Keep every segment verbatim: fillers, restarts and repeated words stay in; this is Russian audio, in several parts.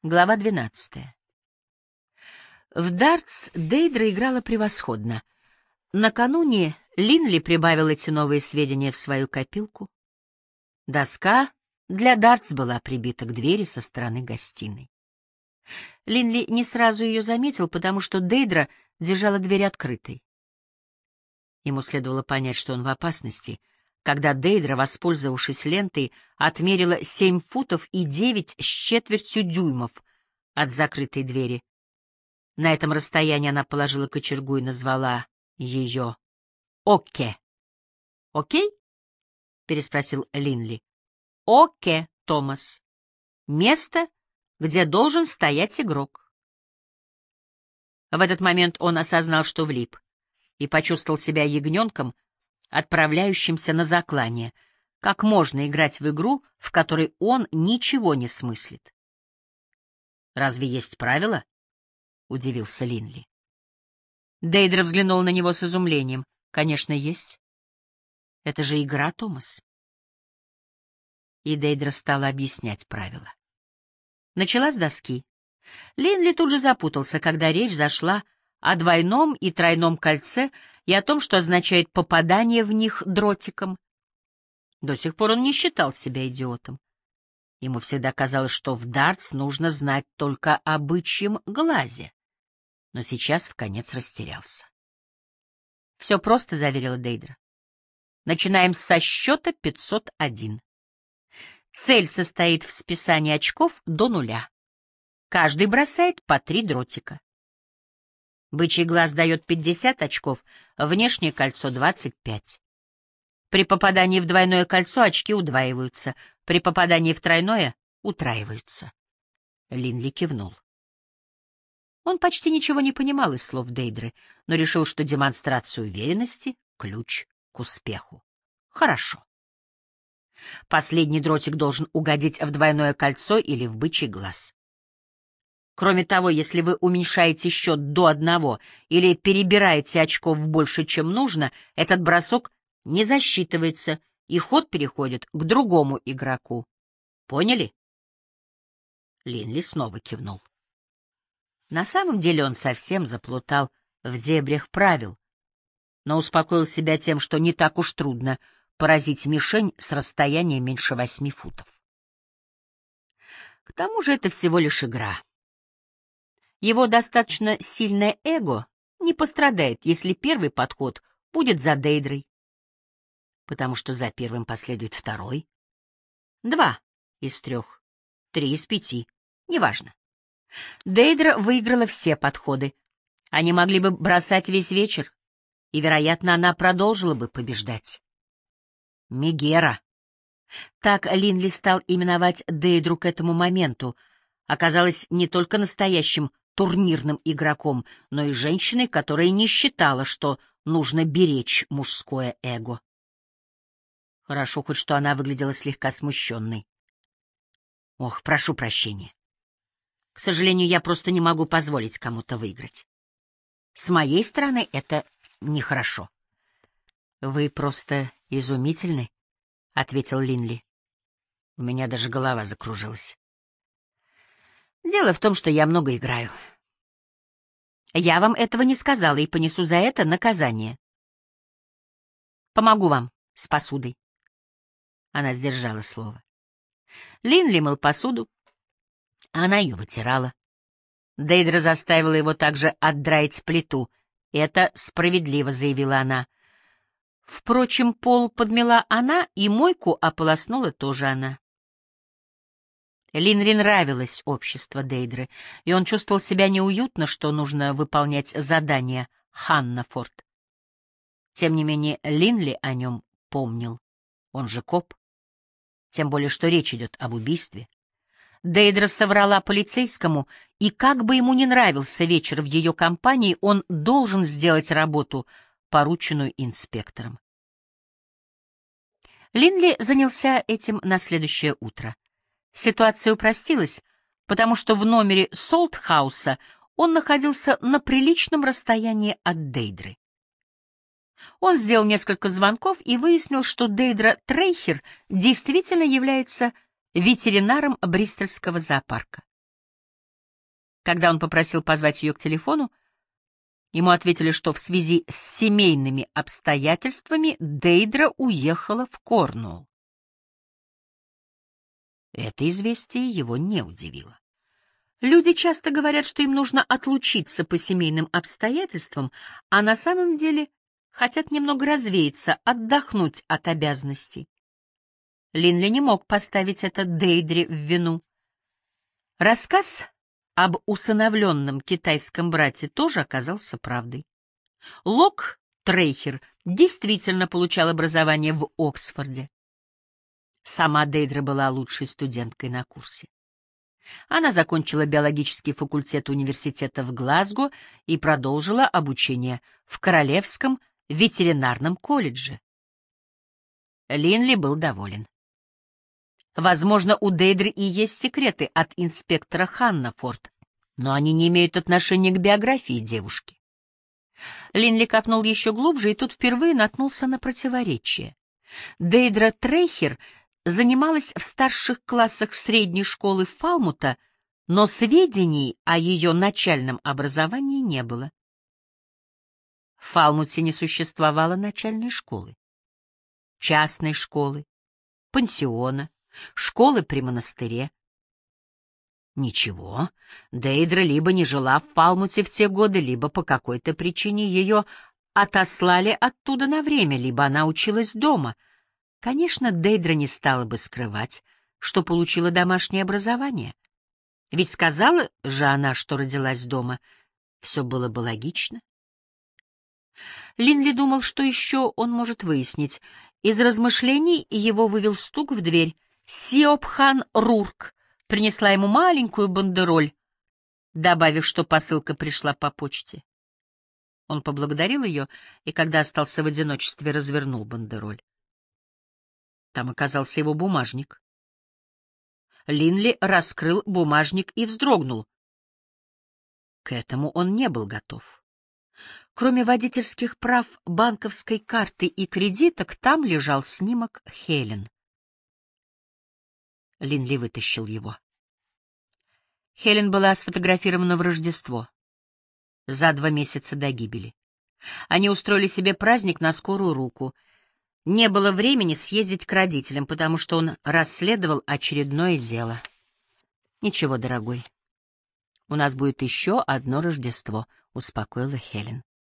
Глава двенадцатая. В дартс Дейдра играла превосходно. Накануне Линли прибавил эти новые сведения в свою копилку. Доска для дартс была прибита к двери со стороны гостиной. Линли не сразу ее заметил, потому что Дейдра держала дверь открытой. Ему следовало понять, что он в опасности, когда Дейдра, воспользовавшись лентой, отмерила семь футов и девять с четвертью дюймов от закрытой двери. На этом расстоянии она положила кочергу и назвала ее «Оке». «Окей?» — переспросил Линли. «Оке, Томас. Место, где должен стоять игрок». В этот момент он осознал, что влип, и почувствовал себя ягненком, отправляющимся на заклание. Как можно играть в игру, в которой он ничего не смыслит? «Разве есть правила?» — удивился Линли. Дейдра взглянул на него с изумлением. «Конечно, есть. Это же игра, Томас». И Дейдра стала объяснять правила. Начала с доски. Линли тут же запутался, когда речь зашла о двойном и тройном кольце и о том, что означает попадание в них дротиком. До сих пор он не считал себя идиотом. Ему всегда казалось, что в дартс нужно знать только о бычьем глазе. Но сейчас вконец растерялся. «Все просто», — заверила Дейдра. «Начинаем со счета пятьсот один. Цель состоит в списании очков до нуля. Каждый бросает по три дротика. Бычий глаз дает пятьдесят очков, внешнее кольцо — двадцать пять. При попадании в двойное кольцо очки удваиваются, при попадании в тройное — утраиваются». Линли кивнул. Он почти ничего не понимал из слов Дейдры, но решил, что демонстрация уверенности — ключ к успеху. Хорошо. Последний дротик должен угодить в двойное кольцо или в бычий глаз. Кроме того, если вы уменьшаете счет до одного или перебираете очков больше, чем нужно, этот бросок не засчитывается, и ход переходит к другому игроку. Поняли? Линли снова кивнул. На самом деле он совсем заплутал в дебрях правил, но успокоил себя тем, что не так уж трудно поразить мишень с расстояния меньше восьми футов. К тому же это всего лишь игра. Его достаточно сильное эго не пострадает, если первый подход будет за Дейдрой, потому что за первым последует второй. Два из трех, три из пяти, неважно. Дейдра выиграла все подходы. Они могли бы бросать весь вечер, и, вероятно, она продолжила бы побеждать. Мегера. Так Линли стал именовать Дейдру к этому моменту, оказалась не только настоящим турнирным игроком, но и женщиной, которая не считала, что нужно беречь мужское эго. Хорошо хоть, что она выглядела слегка смущенной. Ох, прошу прощения. К сожалению, я просто не могу позволить кому-то выиграть. С моей стороны это нехорошо. — Вы просто изумительны, — ответил Линли. У меня даже голова закружилась. Дело в том, что я много играю. Я вам этого не сказала и понесу за это наказание. Помогу вам с посудой. Она сдержала слово. Линли мыл посуду, а она ее вытирала. Дейдра заставила его также отдраить плиту. «Это справедливо», — заявила она. Впрочем, пол подмела она, и мойку ополоснула тоже она. Линли нравилось общество Дейдры, и он чувствовал себя неуютно, что нужно выполнять задание Ханнафорд. Тем не менее, Линли о нем помнил. Он же коп. Тем более, что речь идет об убийстве. Дейдра соврала полицейскому, и как бы ему ни нравился вечер в ее компании, он должен сделать работу, порученную инспектором. Линли занялся этим на следующее утро. Ситуация упростилась, потому что в номере Солтхауса он находился на приличном расстоянии от Дейдры. Он сделал несколько звонков и выяснил, что Дейдра Трейхер действительно является ветеринаром Бристольского зоопарка. Когда он попросил позвать ее к телефону, ему ответили, что в связи с семейными обстоятельствами Дейдра уехала в Корнуолл. Это известие его не удивило. Люди часто говорят, что им нужно отлучиться по семейным обстоятельствам, а на самом деле хотят немного развеяться, отдохнуть от обязанностей. Линли не мог поставить это Дейдре в вину. Рассказ об усыновленном китайском брате тоже оказался правдой. Лок Трейхер действительно получал образование в Оксфорде. Сама Дейдра была лучшей студенткой на курсе. Она закончила биологический факультет университета в Глазго и продолжила обучение в Королевском ветеринарном колледже. Линли был доволен. Возможно, у Дейдры и есть секреты от инспектора Ханнафорд, но они не имеют отношения к биографии девушки. Линли копнул еще глубже и тут впервые наткнулся на противоречие. Дейдра Трейхер занималась в старших классах средней школы Фалмута, но сведений о ее начальном образовании не было. В Фалмуте не существовало начальной школы, частной школы, пансиона, школы при монастыре. Ничего, Дейдра либо не жила в Фалмуте в те годы, либо по какой-то причине ее отослали оттуда на время, либо она училась дома. Конечно, Дейдра не стала бы скрывать, что получила домашнее образование. Ведь сказала же она, что родилась дома. Все было бы логично. Линли думал, что еще он может выяснить. Из размышлений его вывел стук в дверь. Сиопхан Рурк принесла ему маленькую бандероль, добавив, что посылка пришла по почте. Он поблагодарил ее, и когда остался в одиночестве, развернул бандероль. Там оказался его бумажник. Линли раскрыл бумажник и вздрогнул. К этому он не был готов. Кроме водительских прав, банковской карты и кредиток, там лежал снимок Хелен. Линли вытащил его. Хелен была сфотографирована в Рождество, за два месяца до гибели. Они устроили себе праздник на скорую руку. Не было времени съездить к родителям, потому что он расследовал очередное дело. «Ничего, дорогой, у нас будет еще одно Рождество», — успокоила Хелен.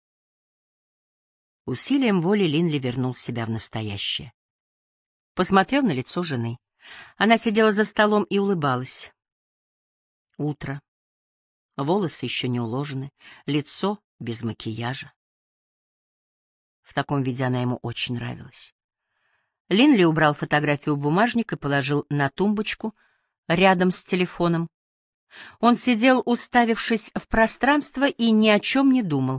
Усилием воли Линли вернул себя в настоящее. Посмотрел на лицо жены. Она сидела за столом и улыбалась. Утро. Волосы еще не уложены, лицо без макияжа. В таком виде она ему очень нравилась. Линли убрал фотографию в бумажник и положил на тумбочку рядом с телефоном. Он сидел, уставившись в пространство, и ни о чем не думал.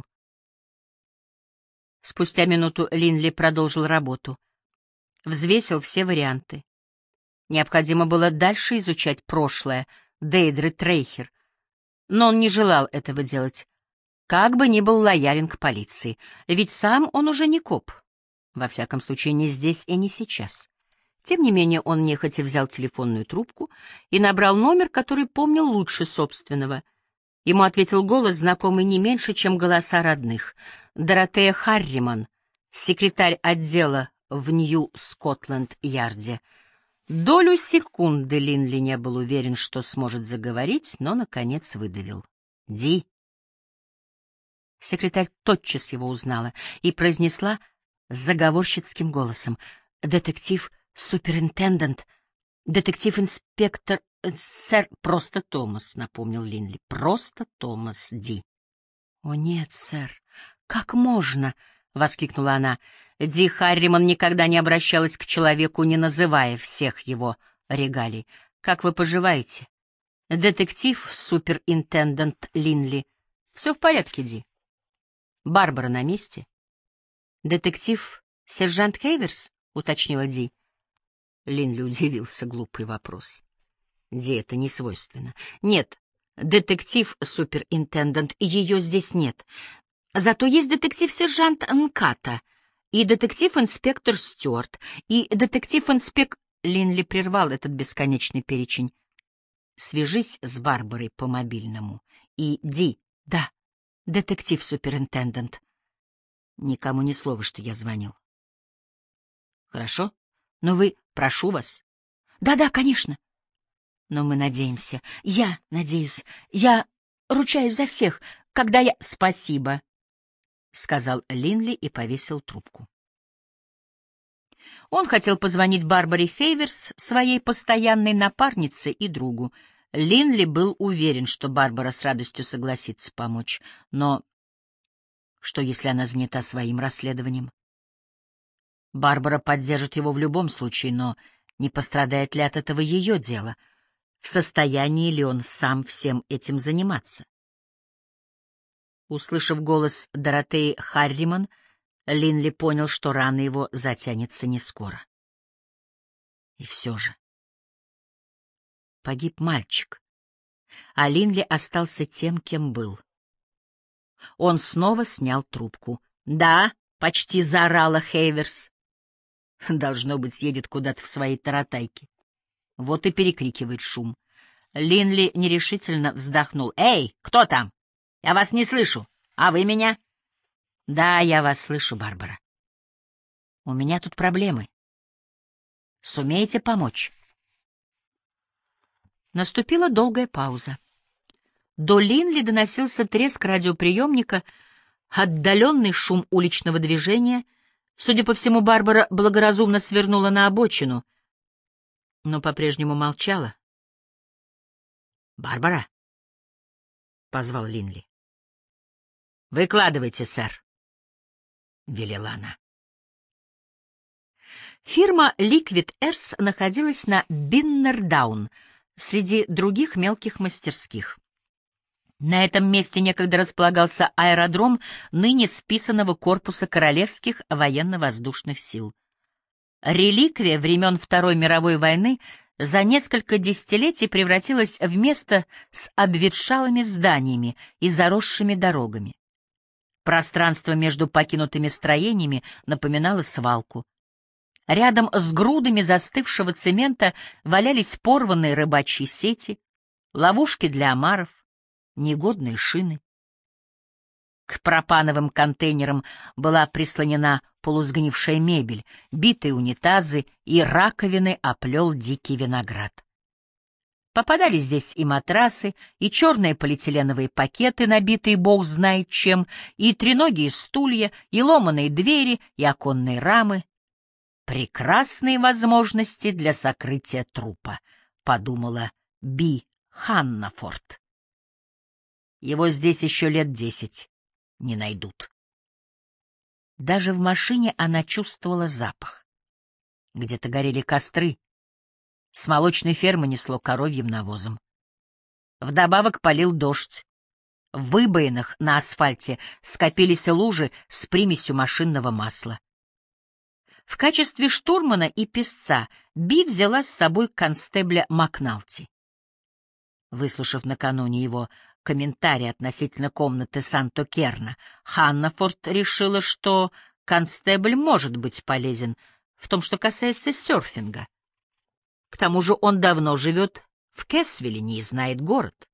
Спустя минуту Линли продолжил работу. Взвесил все варианты. Необходимо было дальше изучать прошлое Дейдры Трейхер, но он не желал этого делать, как бы ни был лоялен к полиции, ведь сам он уже не коп, во всяком случае не здесь и не сейчас. Тем не менее он нехотя взял телефонную трубку и набрал номер, который помнил лучше собственного. Ему ответил голос, знакомый не меньше, чем голоса родных. Доротея Харриман, секретарь отдела в Нью-Скотланд-Ярде. Долю секунды Линли не был уверен, что сможет заговорить, но, наконец, выдавил. «Ди». Секретарь тотчас его узнала и произнесла заговорщицким голосом. «Детектив-суперинтендант, детектив-инспектор, э, сэр, просто Томас», — напомнил Линли. «Просто Томас, Ди». «О, нет, сэр, как можно?» — воскликнула она. Ди Харриман никогда не обращалась к человеку, не называя всех его регалий. «Как вы поживаете?» «Детектив-суперинтендант Линли». «Все в порядке, Ди». «Барбара на месте?» «Детектив-сержант Хейверс?» — уточнила Ди. Линли удивился, глупый вопрос. Ди это не свойственно. «Нет, детектив-суперинтендант, ее здесь нет. Зато есть детектив-сержант Нката, и детектив-инспектор Стюарт, и детектив-инспек...» Линли прервал этот бесконечный перечень. свяжись с Барбарой по мобильному. И Ди, да, детектив-суперинтендент. Никому ни слова, что я звонил. Хорошо? Но вы, прошу вас. Да-да, конечно. Но мы надеемся. Я надеюсь. Я ручаюсь за всех. Когда я... Спасибо, — сказал Линли и повесил трубку. Он хотел позвонить Барбаре Хейверс, своей постоянной напарнице и другу. Линли был уверен, что Барбара с радостью согласится помочь. Но что, если она занята своим расследованием? Барбара поддержит его в любом случае, но не пострадает ли от этого ее дело? В состоянии ли он сам всем этим заниматься? Услышав голос Доротеи Харриман, Линли понял, что рана его затянется не скоро. И все же погиб мальчик, а Линли остался тем, кем был. Он снова снял трубку. «Да», — почти заорала Хейверс. Должно быть, едет куда-то в своей таратайке. Вот и перекрикивает шум. Линли нерешительно вздохнул. «Эй, кто там? Я вас не слышу. А вы меня?» «Да, я вас слышу, Барбара. У меня тут проблемы. Сумеете помочь?» Наступила долгая пауза. До Линли доносился треск радиоприемника, отдаленный шум уличного движения. Судя по всему, Барбара благоразумно свернула на обочину, но по-прежнему молчала. «Барбара?» — позвал Линли. «Выкладывайте, сэр», — велела она. Фирма Liquid Airs находилась на Биннердаун среди других мелких мастерских. На этом месте некогда располагался аэродром ныне списанного корпуса Королевских военно-воздушных сил. Реликвия времен Второй мировой войны за несколько десятилетий превратилась в место с обветшалыми зданиями и заросшими дорогами. Пространство между покинутыми строениями напоминало свалку. Рядом с грудами застывшего цемента валялись порванные рыбачьи сети, ловушки для омаров, негодные шины. К пропановым контейнерам была прислонена полусгнившая мебель, битые унитазы и раковины оплел дикий виноград. Попадались здесь и матрасы, и черные полиэтиленовые пакеты, набитые бог знает чем, и треногие стулья, и ломаные двери, и оконные рамы. «Прекрасные возможности для сокрытия трупа», — подумала Би Ханнафорд. «Его здесь еще лет десять не найдут». Даже в машине она чувствовала запах. Где-то горели костры. С молочной фермы несло коровьим навозом. Вдобавок полил дождь. В выбоинах на асфальте скопились лужи с примесью машинного масла. В качестве штурмана и песца Би взяла с собой констебля Макналти. Выслушав накануне его комментарий относительно комнаты Санто-Керна, Ханнафорд решила, что констебль может быть полезен в том, что касается серфинга. К тому же он давно живет в Кэссвилле и знает город.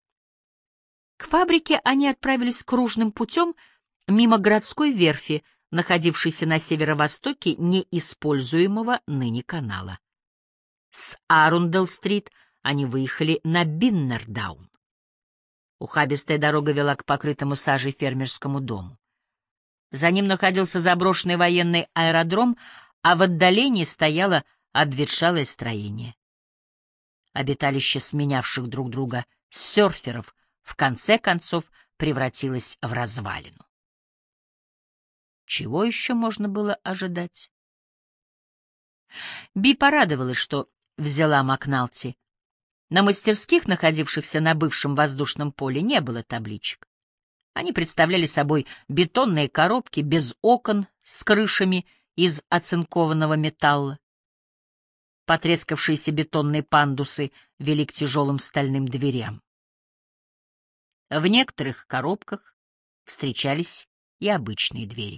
К фабрике они отправились кружным путем мимо городской верфи, находившейся на северо-востоке неиспользуемого ныне канала. С Арундел-стрит они выехали на Биннердаун. Ухабистая дорога вела к покрытому сажей фермерскому дому. За ним находился заброшенный военный аэродром, а в отдалении стояло обветшалое строение. Обиталище сменявших друг друга серферов в конце концов превратилось в развалину. Чего еще можно было ожидать? Би порадовалась, что взяла Макналти. На мастерских, находившихся на бывшем воздушном поле, не было табличек. Они представляли собой бетонные коробки без окон с крышами из оцинкованного металла. Потрескавшиеся бетонные пандусы вели к тяжелым стальным дверям. В некоторых коробках встречались и обычные двери.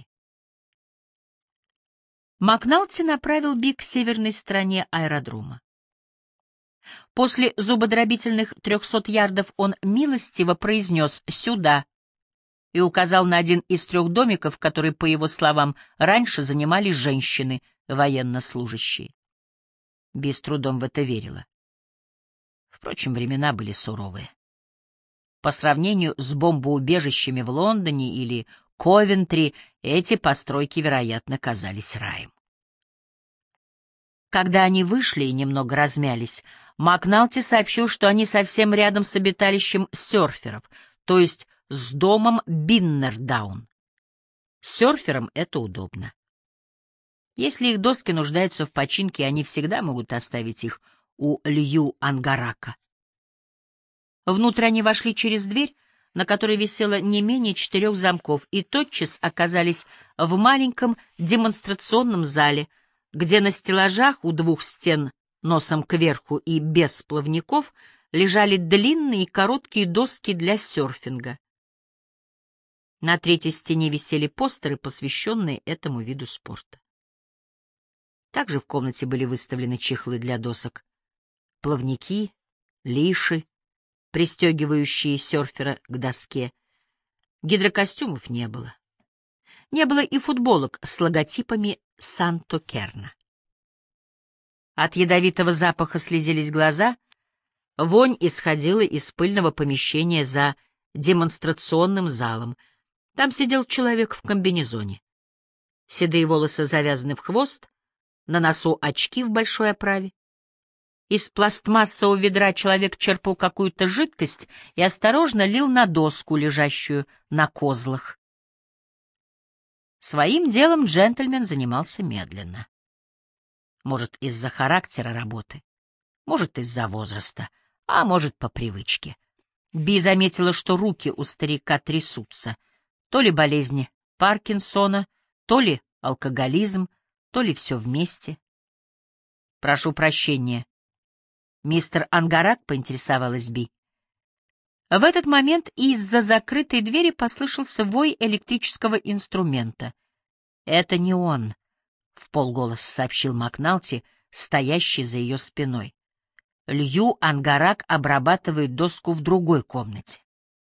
Макналти направил Би к северной стороне аэродрома. После зубодробительных трехсот ярдов он милостиво произнес «сюда» и указал на один из трех домиков, которые, по его словам, раньше занимали женщины, военнослужащие. Би с трудом в это верила. Впрочем, времена были суровые. По сравнению с бомбоубежищами в Лондоне или Ковентри, эти постройки, вероятно, казались раем. Когда они вышли и немного размялись, Макналти сообщил, что они совсем рядом с обиталищем серферов, то есть с домом Биннердаун. Серферам это удобно. Если их доски нуждаются в починке, они всегда могут оставить их у Лью-Ангарака. Внутрь они вошли через дверь, на которой висело не менее четырех замков, и тотчас оказались в маленьком демонстрационном зале, где на стеллажах у двух стен носом кверху и без плавников лежали длинные и короткие доски для серфинга. На третьей стене висели постеры, посвященные этому виду спорта. Также в комнате были выставлены чехлы для досок, плавники, лиши, пристегивающие серфера к доске. Гидрокостюмов не было. Не было и футболок с логотипами Санто-Керна. От ядовитого запаха слезились глаза, вонь исходила из пыльного помещения за демонстрационным залом. Там сидел человек в комбинезоне. Седые волосы завязаны в хвост, на носу очки в большой оправе. Из пластмассового ведра человек черпал какую-то жидкость и осторожно лил на доску, лежащую на козлах. Своим делом джентльмен занимался медленно. Может, из-за характера работы, может, из-за возраста, а может, по привычке. Би заметила, что руки у старика трясутся. То ли болезни Паркинсона, то ли алкоголизм, то ли все вместе. «Прошу прощения. Мистер Ангарак», — поинтересовалась Би. В этот момент из-за закрытой двери послышался вой электрического инструмента. «Это не он», — вполголоса сообщил Макналти, стоящий за ее спиной. «Лью Ангарак обрабатывает доску в другой комнате».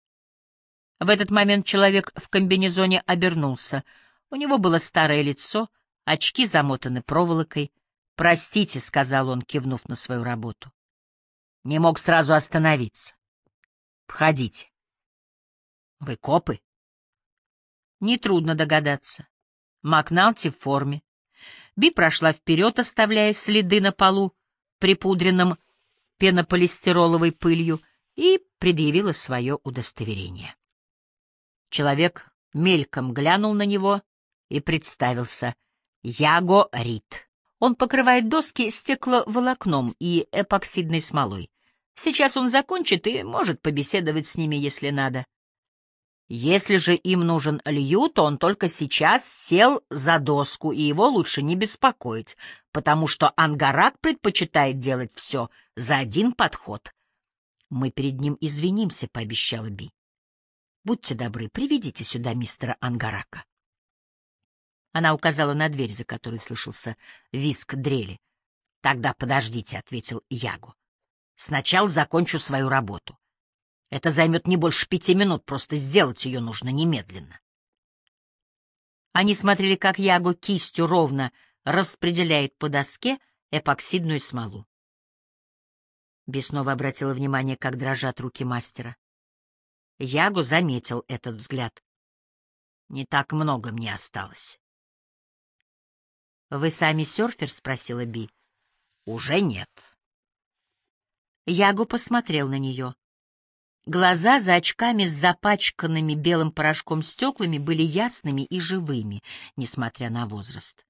В этот момент человек в комбинезоне обернулся. У него было старое лицо, очки замотаны проволокой. «Простите», — сказал он, кивнув на свою работу. «Не мог сразу остановиться. Входите». «Вы копы?» Нетрудно догадаться. Макналти в форме. Би прошла вперед, оставляя следы на полу, припудренном пенополистироловой пылью, и предъявила свое удостоверение. Человек мельком глянул на него и представился. Яго Рид. Он покрывает доски стекловолокном и эпоксидной смолой. Сейчас он закончит и может побеседовать с ними, если надо. Если же им нужен Лью, то он только сейчас сел за доску, и его лучше не беспокоить, потому что Ангарак предпочитает делать все за один подход. «Мы перед ним извинимся», — пообещала Би. «Будьте добры, приведите сюда мистера Ангарака». Она указала на дверь, за которой слышался визг дрели. «Тогда подождите», — ответил Яго. «Сначала закончу свою работу. Это займет не больше пяти минут, просто сделать ее нужно немедленно». Они смотрели, как Яго кистью ровно распределяет по доске эпоксидную смолу. Би снова обратила внимание, как дрожат руки мастера. Яго заметил этот взгляд. «Не так много мне осталось». «Вы сами серфер?» — спросила Би. «Уже нет». Яго посмотрел на нее. Глаза за очками с запачканными белым порошком стеклами были ясными и живыми, несмотря на возраст.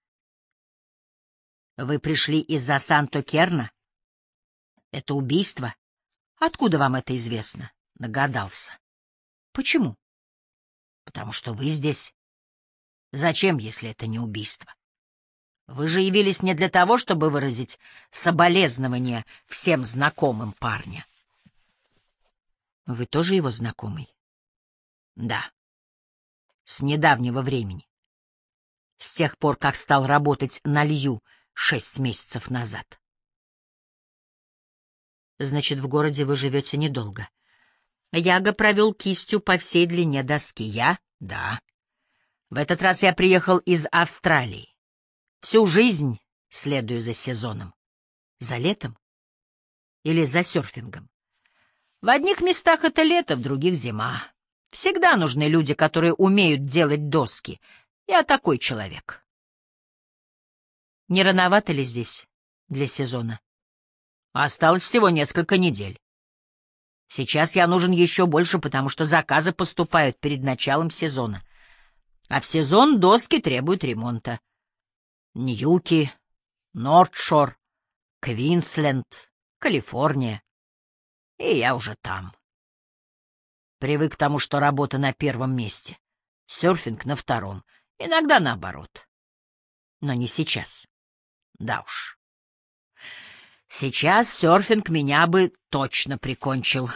«Вы пришли из-за Санто-Керна? Это убийство? Откуда вам это известно?» Догадался. «Почему?» «Потому что вы здесь. Зачем, если это не убийство? Вы же явились не для того, чтобы выразить соболезнования всем знакомым парня». «Вы тоже его знакомый?» «Да. С недавнего времени. С тех пор, как стал работать на Лью шесть месяцев назад». Значит, в городе вы живете недолго. Яго провел кистью по всей длине доски. Я? Да. В этот раз я приехал из Австралии. Всю жизнь следую за сезоном. За летом? Или за серфингом? В одних местах это лето, в других — зима. Всегда нужны люди, которые умеют делать доски. Я такой человек. Не рановато ли здесь для сезона? Осталось всего несколько недель. Сейчас я нужен еще больше, потому что заказы поступают перед началом сезона. А в сезон доски требуют ремонта. Ньюки, Нордшор, Квинсленд, Калифорния. И я уже там. Привык к тому, что работа на первом месте, серфинг на втором, иногда наоборот. Но не сейчас. Да уж. Сейчас серфинг меня бы точно прикончил.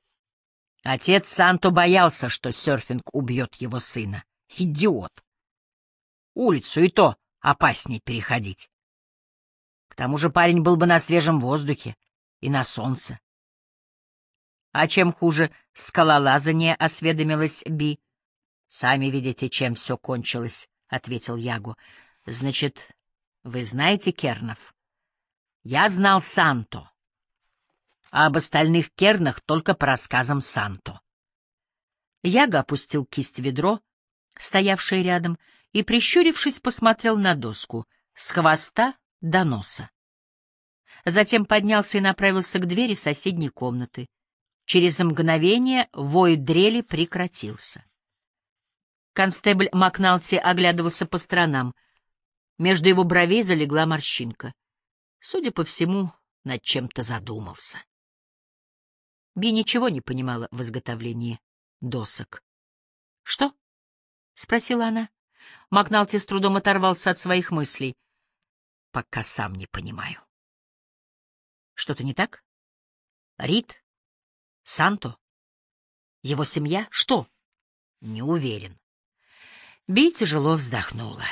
Отец Санто боялся, что серфинг убьет его сына. Идиот. Улицу и то опаснее переходить. К тому же парень был бы на свежем воздухе и на солнце. — А чем хуже скалолазание? — осведомилась Би. — Сами видите, чем все кончилось, — ответил Яго. — Значит, вы знаете кернов? Я знал Санто, а об остальных кернах только по рассказам Санто. Яго опустил кисть в ведро, стоявшее рядом, и, прищурившись, посмотрел на доску с хвоста до носа. Затем поднялся и направился к двери соседней комнаты. Через мгновение вой дрели прекратился. Констебль Макналти оглядывался по сторонам. Между его бровей залегла морщинка. Судя по всему, над чем-то задумался. Би ничего не понимала в изготовлении досок. — Что? — спросила она. Макналти с трудом оторвался от своих мыслей. — Пока сам не понимаю. — Что-то не так? Рид? Санто? Его семья? Что? Не уверен. Би тяжело вздохнула.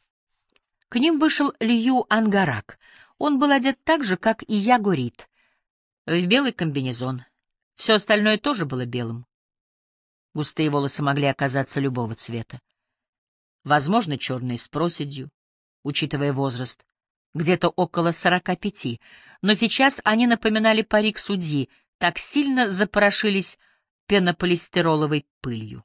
К ним вышел Лью Ангарак. Он был одет так же, как и Яго Рид, в белый комбинезон. Все остальное тоже было белым. Густые волосы могли оказаться любого цвета. Возможно, черные с проседью, учитывая возраст, где-то около сорока пяти, но сейчас они напоминали парик судьи, так сильно запорошились пенополистироловой пылью.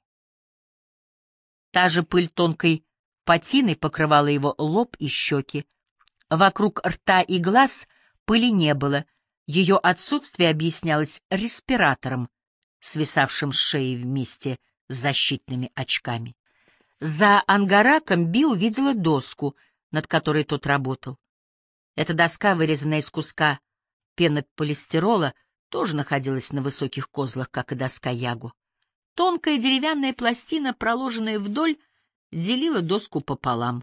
Та же пыль тонкой патиной покрывала его лоб и щеки. Вокруг рта и глаз пыли не было, ее отсутствие объяснялось респиратором, свисавшим с шеи вместе с защитными очками. За Ангараком Би увидела доску, над которой тот работал. Эта доска, вырезанная из куска пенополистирола, тоже находилась на высоких козлах, как и доска Яго. Тонкая деревянная пластина, проложенная вдоль, делила доску пополам.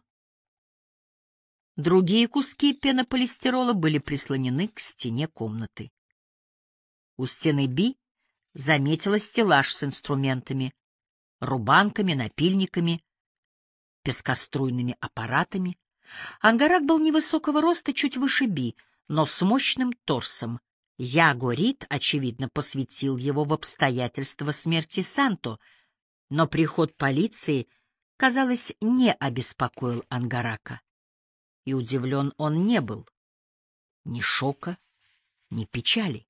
Другие куски пенополистирола были прислонены к стене комнаты. У стены Би заметила стеллаж с инструментами, рубанками, напильниками, пескоструйными аппаратами. Ангарак был невысокого роста, чуть выше Би, но с мощным торсом. Яго Рид, очевидно, посвятил его в обстоятельства смерти Санто, но приход полиции, казалось, не обеспокоил Ангарака. И удивлен он не был. Ни шока, ни печали.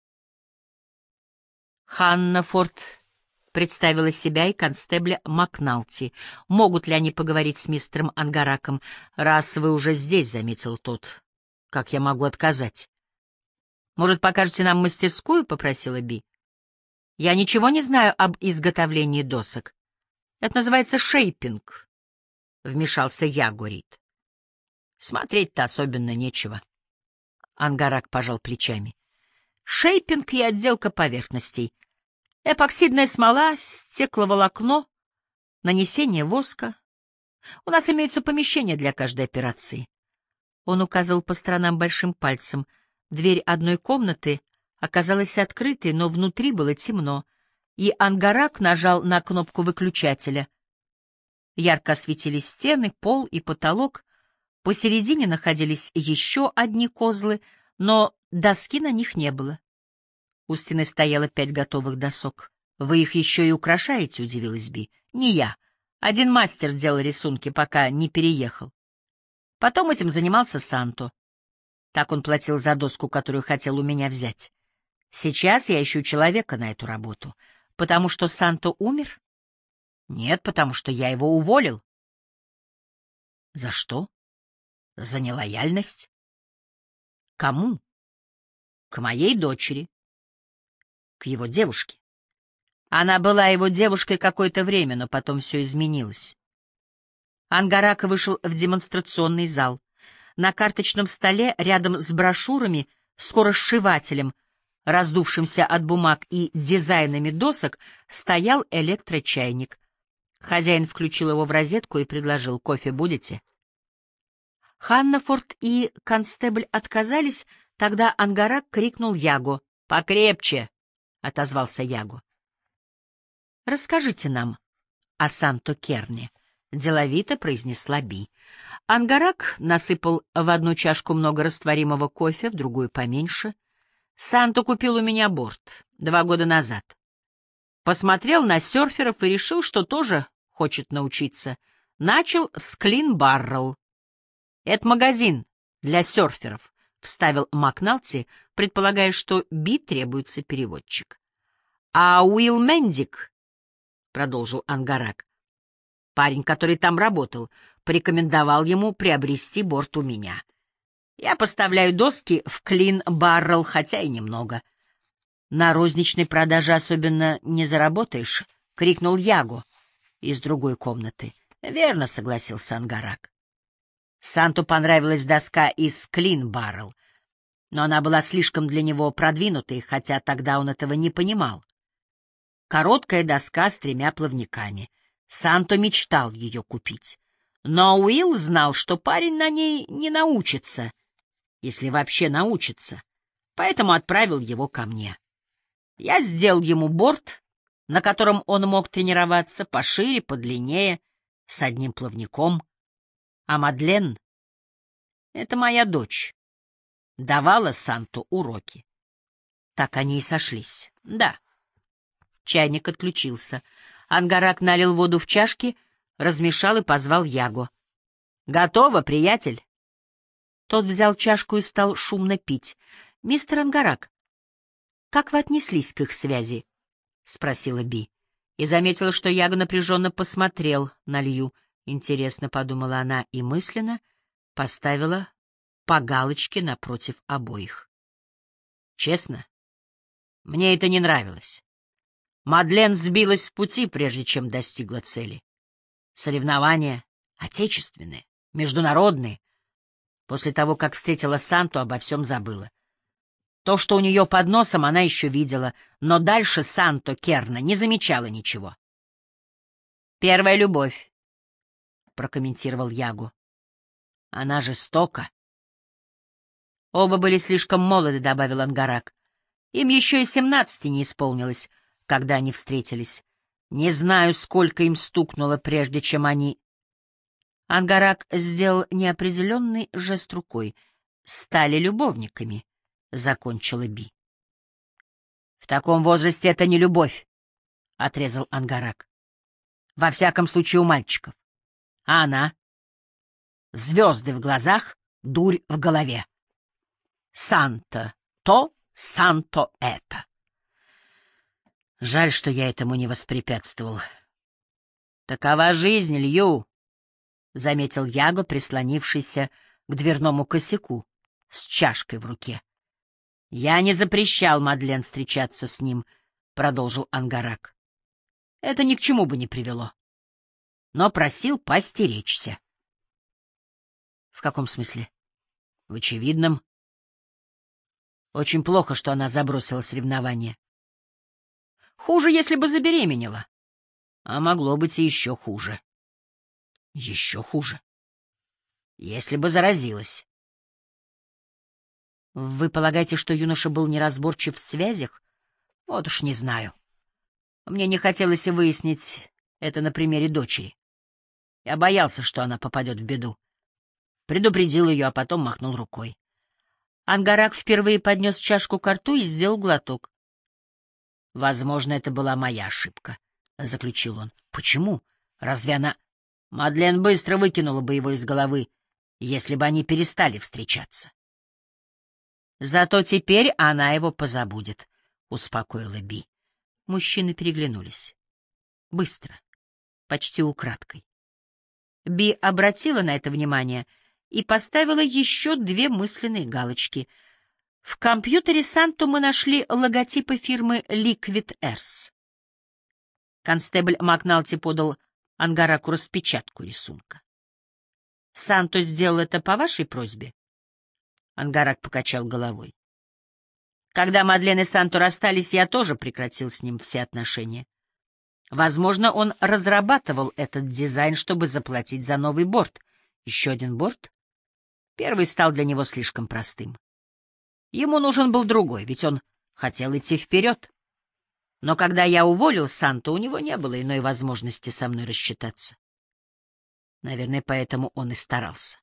Ханнафорд представила себя и констебля Макналти. Могут ли они поговорить с мистером Ангараком? Раз вы уже здесь, — заметил тот. — Как я могу отказать? — Может, покажете нам мастерскую? — попросила Би. — Я ничего не знаю об изготовлении досок. Это называется шейпинг, — вмешался Яго Рид. — Смотреть-то особенно нечего. Ангарак пожал плечами. Шейпинг и отделка поверхностей. Эпоксидная смола, стекловолокно, нанесение воска. У нас имеется помещение для каждой операции. Он указал по сторонам большим пальцем. Дверь одной комнаты оказалась открытой, но внутри было темно, и Ангарак нажал на кнопку выключателя. Ярко осветились стены, пол и потолок. Посередине находились еще одни козлы, но доски на них не было. У стены стояло пять готовых досок. «Вы их еще и украшаете?» — удивилась Би. «Не я. Один мастер делал рисунки, пока не переехал. Потом этим занимался Санто. Так он платил за доску, которую хотел у меня взять. Сейчас я ищу человека на эту работу. Потому что Санто умер? Нет, потому что я его уволил». «За что?» «За нелояльность». «Кому?» «К моей дочери. К его девушке. Она была его девушкой какое-то время, но потом все изменилось». Ангарака вышел в демонстрационный зал. На карточном столе, рядом с брошюрами, скоросшивателем, раздувшимся от бумаг и дизайнами досок, стоял электрочайник. Хозяин включил его в розетку и предложил: «Кофе будете?» Ханнафорд и констебль отказались, тогда Ангарак крикнул Яго. «Покрепче!» — отозвался Яго. «Расскажите нам о Санто-Керне», — деловито произнесла Би. Ангарак насыпал в одну чашку много растворимого кофе, в другую поменьше. «Санто купил у меня борт два года назад. Посмотрел на серферов и решил, что тоже хочет научиться. Начал с Клин Баррел. Это магазин для серферов», — вставил Макналти, предполагая, что Би требуется переводчик. «А Уилл Мендик», — продолжил Ангарак, — парень, который там работал, порекомендовал ему приобрести борт у меня. Я поставляю доски в Клин Баррел, хотя и немного. На розничной продаже особенно не заработаешь, — крикнул Яго из другой комнаты. Верно, — согласился Ангарак. Санту понравилась доска из Клин Баррел, но она была слишком для него продвинутой, хотя тогда он этого не понимал. Короткая доска с тремя плавниками. Санто мечтал ее купить. Но Уилл знал, что парень на ней не научится, если вообще научится, поэтому отправил его ко мне. Я сделал ему борт, на котором он мог тренироваться, пошире, подлиннее, с одним плавником. А Мадлен — это моя дочь. Давала Санту уроки. Так они и сошлись. Да. Чайник отключился. Ангарак налил воду в чашки, размешал и позвал Яго. «Готово, приятель?» Тот взял чашку и стал шумно пить. «Мистер Ангарак, как вы отнеслись к их связи?» — спросила Би. И заметила, что Яго напряженно посмотрел на Лью. Интересно, — подумала она, и мысленно поставила по галочке напротив обоих. Честно, мне это не нравилось. Мадлен сбилась в пути, прежде чем достигла цели. Соревнования отечественные, международные. После того, как встретила Санту, обо всем забыла. То, что у нее под носом, она еще видела, но дальше Санто-Керна не замечала ничего. «Первая любовь», — прокомментировал Яго. «Она жестока». «Оба были слишком молоды», — добавил Ангарак. «Им еще и семнадцати не исполнилось, когда они встретились. Не знаю, сколько им стукнуло, прежде чем они...» Ангарак сделал неопределенный жест рукой. «Стали любовниками», — закончила Би. «В таком возрасте это не любовь», — отрезал Ангарак. «Во всяком случае, у мальчиков. А она? Звезды в глазах, дурь в голове. Санто то, Санто это. Жаль, что я этому не воспрепятствовал. Такова жизнь, Лью», — заметил Яго, прислонившийся к дверному косяку с чашкой в руке. «Я не запрещал Мадлен встречаться с ним», — продолжил Ангарак. «Это ни к чему бы не привело. Но просил постеречься». «В каком смысле?» «В очевидном. Очень плохо, что она забросила соревнования. Хуже, если бы забеременела. А могло быть и еще хуже. Еще хуже. Если бы заразилась». «Вы полагаете, что юноша был неразборчив в связях?» «Вот уж не знаю. Мне не хотелось и выяснить это на примере дочери. Я боялся, что она попадет в беду. Предупредил ее, а потом махнул рукой». Ангарак впервые поднес чашку ко рту и сделал глоток. Возможно, это была моя ошибка, — заключил он. — Почему? Разве она... Мадлен быстро выкинула бы его из головы, если бы они перестали встречаться. Зато теперь она его позабудет, — успокоила Би. Мужчины переглянулись. Быстро, почти украдкой. Би обратила на это внимание и поставила еще две мысленные галочки. В компьютере Санту мы нашли логотипы фирмы Liquid Earth. Констебль Макналти подал Ангараку распечатку рисунка. Санто сделал это по вашей просьбе? Ангарак покачал головой. Когда Мадлен и Санто расстались, я тоже прекратил с ним все отношения. Возможно, он разрабатывал этот дизайн, чтобы заплатить за новый борт. Еще один борт? Первый стал для него слишком простым. Ему нужен был другой, ведь он хотел идти вперед. Но когда я уволил Санто, у него не было иной возможности со мной рассчитаться. Наверное, поэтому он и старался.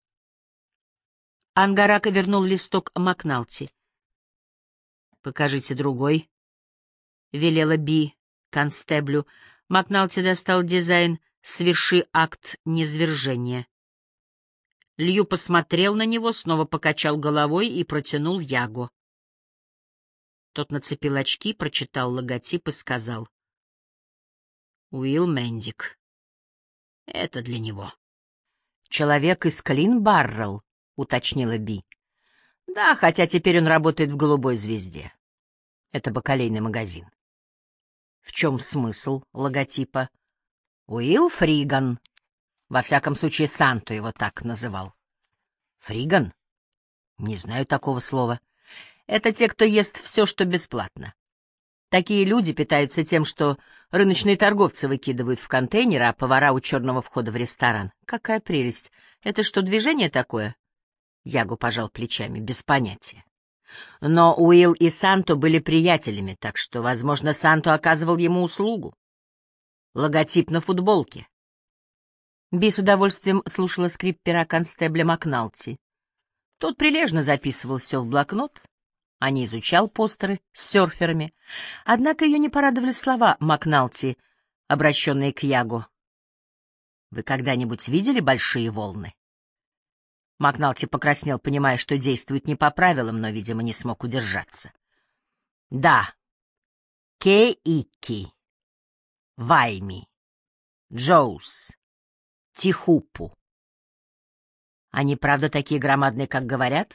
Ангарака вернул листок Макналти. «Покажите другой», — велела Би констеблю. Макналти достал дизайн «Сверши акт низвержения». Лью посмотрел на него, снова покачал головой и протянул Яго. Тот нацепил очки, прочитал логотип и сказал: «Уилл Мендик. Это для него». «Человек из Клин-Баррелл», — уточнила Би. «Да, хотя теперь он работает в «Голубой звезде». Это бакалейный магазин». «В чем смысл логотипа?» «Уилл Фриган. Во всяком случае, Санто его так называл». «Фриган? Не знаю такого слова. Это те, кто ест все, что бесплатно. Такие люди питаются тем, что рыночные торговцы выкидывают в контейнеры, а повара у черного входа в ресторан. Какая прелесть! Это что, движение такое?» Яго пожал плечами, без понятия. Но Уилл и Санто были приятелями, так что, возможно, Санто оказывал ему услугу. Логотип на футболке. Би с удовольствием слушала скрип пера констебля Макналти. Тот прилежно записывал все в блокнот, а не изучал постеры с серферами. Однако ее не порадовали слова Макналти, обращенные к Яго. «Вы когда-нибудь видели большие волны?» Макналти покраснел, понимая, что действует не по правилам, но, видимо, не смог удержаться. «Да. Ке-Ики, Вайми, Джоус, Тихупу. Они, правда, такие громадные, как говорят?»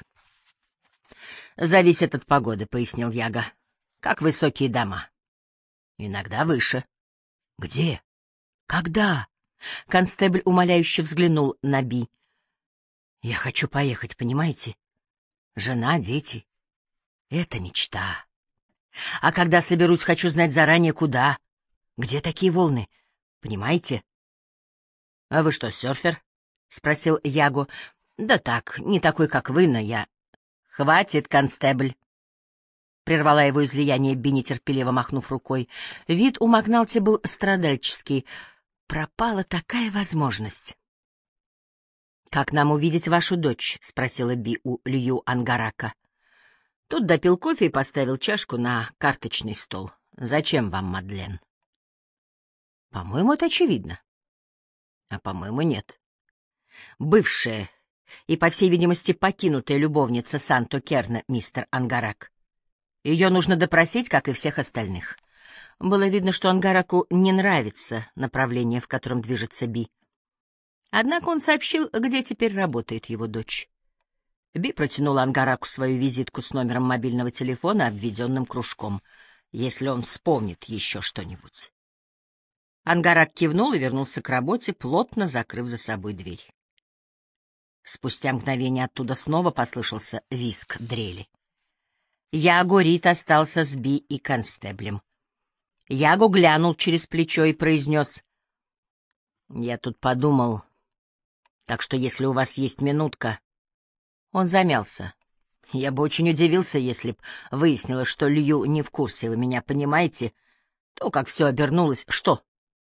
«Зависит от погоды», — пояснил Яго. «Как высокие дома. Иногда выше». «Где? Когда?» Констебль умоляюще взглянул на Би. «Я хочу поехать, понимаете? Жена, дети. Это мечта. А когда соберусь, хочу знать заранее, куда. Где такие волны? Понимаете?» «А вы что, серфер?» — спросил Яго. «Да так, не такой, как вы, но я...» «Хватит, констебль!» — прервала его излияние Би, нетерпеливо махнув рукой. Вид у Макналти был страдальческий. Пропала такая возможность. «Как нам увидеть вашу дочь?» — спросила Би у Лью Ангарака. Тот допил кофе и поставил чашку на карточный стол. «Зачем вам Мадлен?» «По-моему, это очевидно». «А по-моему, нет. Бывшая и, по всей видимости, покинутая любовница Санто Керна, мистер Ангарак. Ее нужно допросить, как и всех остальных». Было видно, что Ангараку не нравится направление, в котором движется Би. Однако он сообщил, где теперь работает его дочь. Би протянула Ангараку свою визитку с номером мобильного телефона, обведенным кружком, если он вспомнит еще что-нибудь. Ангарак кивнул и вернулся к работе, плотно закрыв за собой дверь. Спустя мгновение оттуда снова послышался визг дрели. Яго Рид остался с Би и констеблем. Яго глянул через плечо и произнес: «Я тут подумал, так что если у вас есть минутка...» Он замялся. «Я бы очень удивился, если б выяснилось, что Лью не в курсе, вы меня понимаете? То, как все обернулось... Что?»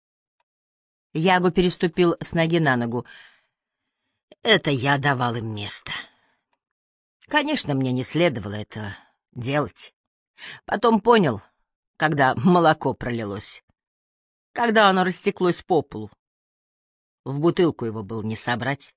Яго переступил с ноги на ногу. «Это я давал им место. Конечно, мне не следовало это делать. Потом понял, когда молоко пролилось, когда оно растеклось по полу. В бутылку его было не собрать.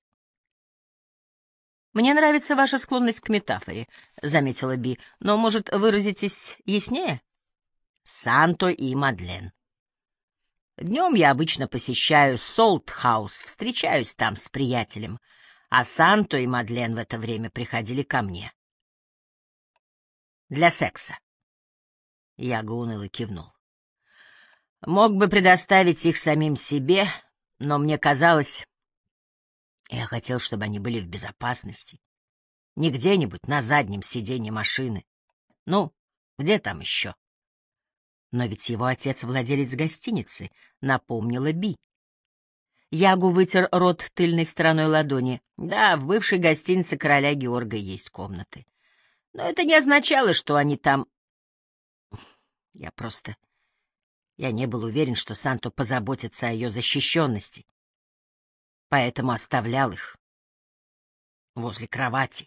«Мне нравится ваша склонность к метафоре», — заметила Би, — «но, может, выразитесь яснее?» «Санто и Мадлен. Днем я обычно посещаю Солт-хаус, встречаюсь там с приятелем, а Санто и Мадлен в это время приходили ко мне. Для секса». Яго уныло кивнул. «Мог бы предоставить их самим себе, но мне казалось, я хотел, чтобы они были в безопасности. Не где-нибудь на заднем сиденье машины. Ну, где там еще?» «Но ведь его отец владелец гостиницы», — напомнила Би. Ягу вытер рот тыльной стороной ладони. «Да, в бывшей гостинице короля Георга есть комнаты. Но это не означало, что они там... Я просто... Я не был уверен, что Санто позаботится о ее защищенности, поэтому оставлял их возле кровати».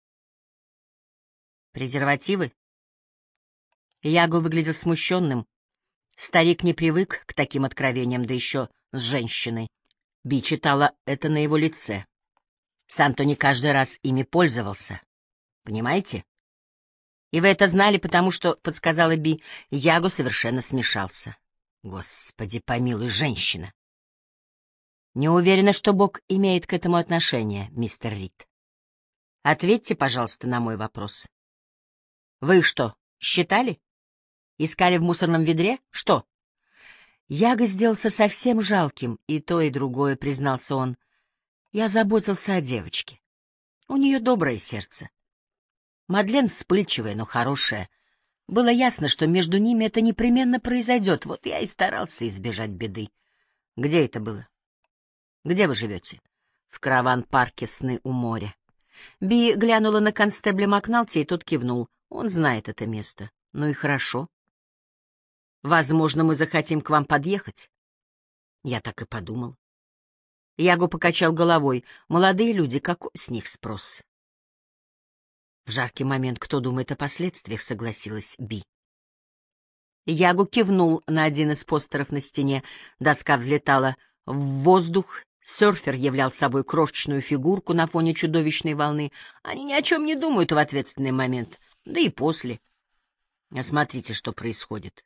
«Презервативы?» Яго выглядел смущенным. Старик не привык к таким откровениям, да еще с женщиной. Би читала это на его лице. Санто не каждый раз ими пользовался. Понимаете? И вы это знали, потому что, — подсказала Би, — Яго совершенно смешался. Господи, помилуй, женщина. Не уверена, что Бог имеет к этому отношение, мистер Рид. Ответьте, пожалуйста, на мой вопрос. Вы что, считали? Искали в мусорном ведре? Что? Яго сделался совсем жалким, и то, и другое, признался он. Я заботился о девочке. У нее доброе сердце. Мадлен вспыльчивая, но хорошая. Было ясно, что между ними это непременно произойдет. Вот я и старался избежать беды. Где это было? Где вы живете? В караван-парке «Сны у моря». Би глянула на констебля Макналти, и тот кивнул. Он знает это место. Ну и хорошо. Возможно, мы захотим к вам подъехать. Я так и подумал. Яго покачал головой. Молодые люди, какой с них спрос? В жаркий момент кто думает о последствиях, согласилась Би. Яго кивнул на один из постеров на стене. Доска взлетала в воздух. Сёрфер являл собой крошечную фигурку на фоне чудовищной волны. Они ни о чем не думают в ответственный момент, да и после. А смотрите, что происходит.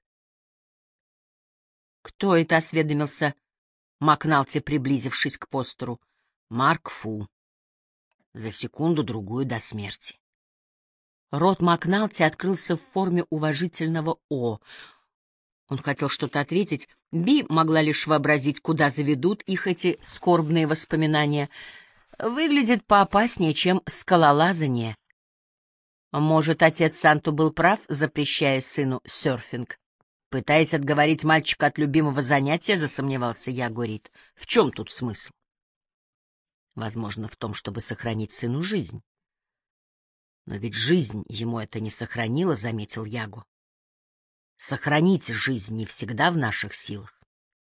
Кто это, осведомился Макналти, приблизившись к постеру? Марк Фу. За секунду-другую до смерти. Рот Макналти открылся в форме уважительного «О». Он хотел что-то ответить. Би могла лишь вообразить, куда заведут их эти скорбные воспоминания. Выглядит поопаснее, чем скалолазание. Может, отец Санту был прав, запрещая сыну серфинг? Пытаясь отговорить мальчика от любимого занятия, засомневался я, Горит. В чем тут смысл? Возможно, в том, чтобы сохранить сыну жизнь. Но ведь жизнь ему это не сохранила, — заметил Яго. Сохранить жизнь не всегда в наших силах.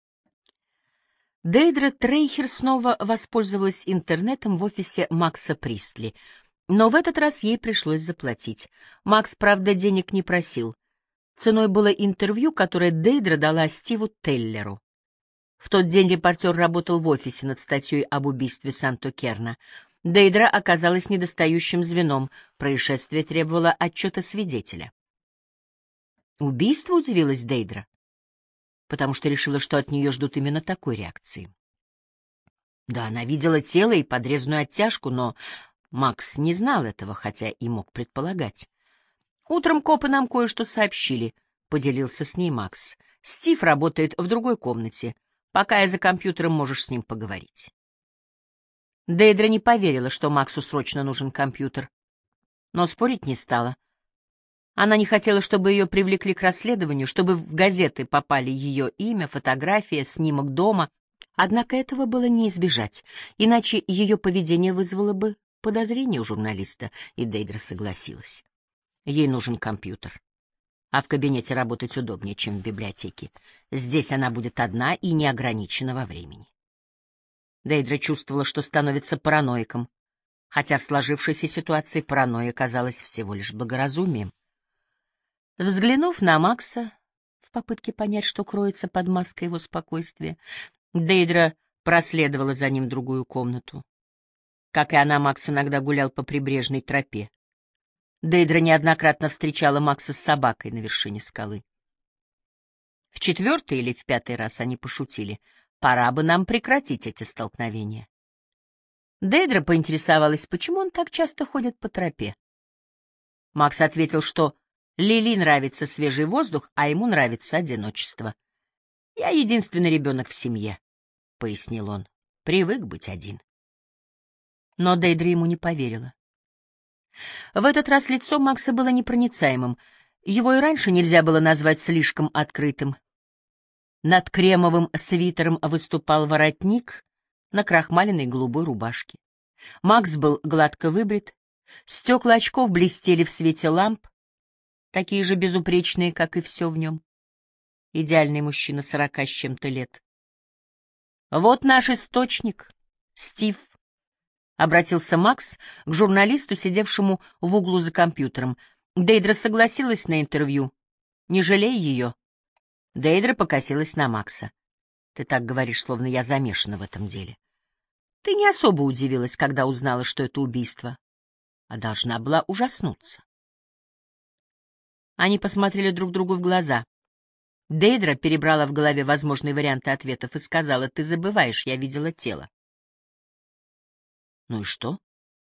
Дейдра Трейхер снова воспользовалась интернетом в офисе Макса Пристли, но в этот раз ей пришлось заплатить. Макс, правда, денег не просил. Ценой было интервью, которое Дейдра дала Стиву Теллеру. В тот день репортер работал в офисе над статьей об убийстве Санто Керна. Дейдра оказалась недостающим звеном, происшествие требовало отчета свидетеля. Убийство, удивилась Дейдра, потому что решила, что от нее ждут именно такой реакции. Да, она видела тело и подрезанную оттяжку, но Макс не знал этого, хотя и мог предполагать. «Утром копы нам кое-что сообщили», — поделился с ней Макс. «Стив работает в другой комнате. Пока я за компьютером, можешь с ним поговорить». Дейдра не поверила, что Максу срочно нужен компьютер, но спорить не стала. Она не хотела, чтобы ее привлекли к расследованию, чтобы в газеты попали ее имя, фотография, снимок дома. Однако этого было не избежать, иначе ее поведение вызвало бы подозрение у журналиста, и Дейдра согласилась. Ей нужен компьютер, а в кабинете работать удобнее, чем в библиотеке. Здесь она будет одна и неограничена во времени. Дейдра чувствовала, что становится параноиком, хотя в сложившейся ситуации паранойя казалась всего лишь благоразумием. Взглянув на Макса, попытке понять, что кроется под маской его спокойствия. Дейдра проследовала за ним в другую комнату. Как и она, Макс иногда гулял по прибрежной тропе. Дейдра неоднократно встречала Макса с собакой на вершине скалы. В четвертый или в пятый раз они пошутили: «Пора бы нам прекратить эти столкновения». Дейдра поинтересовалась, почему он так часто ходит по тропе. Макс ответил, что Лили нравится свежий воздух, а ему нравится одиночество. «Я единственный ребенок в семье», — пояснил он. «Привык быть один». Но Дейдра ему не поверила. В этот раз лицо Макса было непроницаемым. Его и раньше нельзя было назвать слишком открытым. Над кремовым свитером выступал воротник на крахмаленной голубой рубашке. Макс был гладко выбрит, стекла очков блестели в свете ламп, такие же безупречные, как и все в нем. Идеальный мужчина сорока с чем-то лет. «Вот наш источник, Стив», — обратился Макс к журналисту, сидевшему в углу за компьютером. Дейдра согласилась на интервью. «Не жалей ее». Дейдра покосилась на Макса. «Ты так говоришь, словно я замешана в этом деле. Ты не особо удивилась, когда узнала, что это убийство, а должна была ужаснуться». Они посмотрели друг другу в глаза. Дейдра перебрала в голове возможные варианты ответов и сказала: «Ты забываешь, я видела тело». «Ну и что?»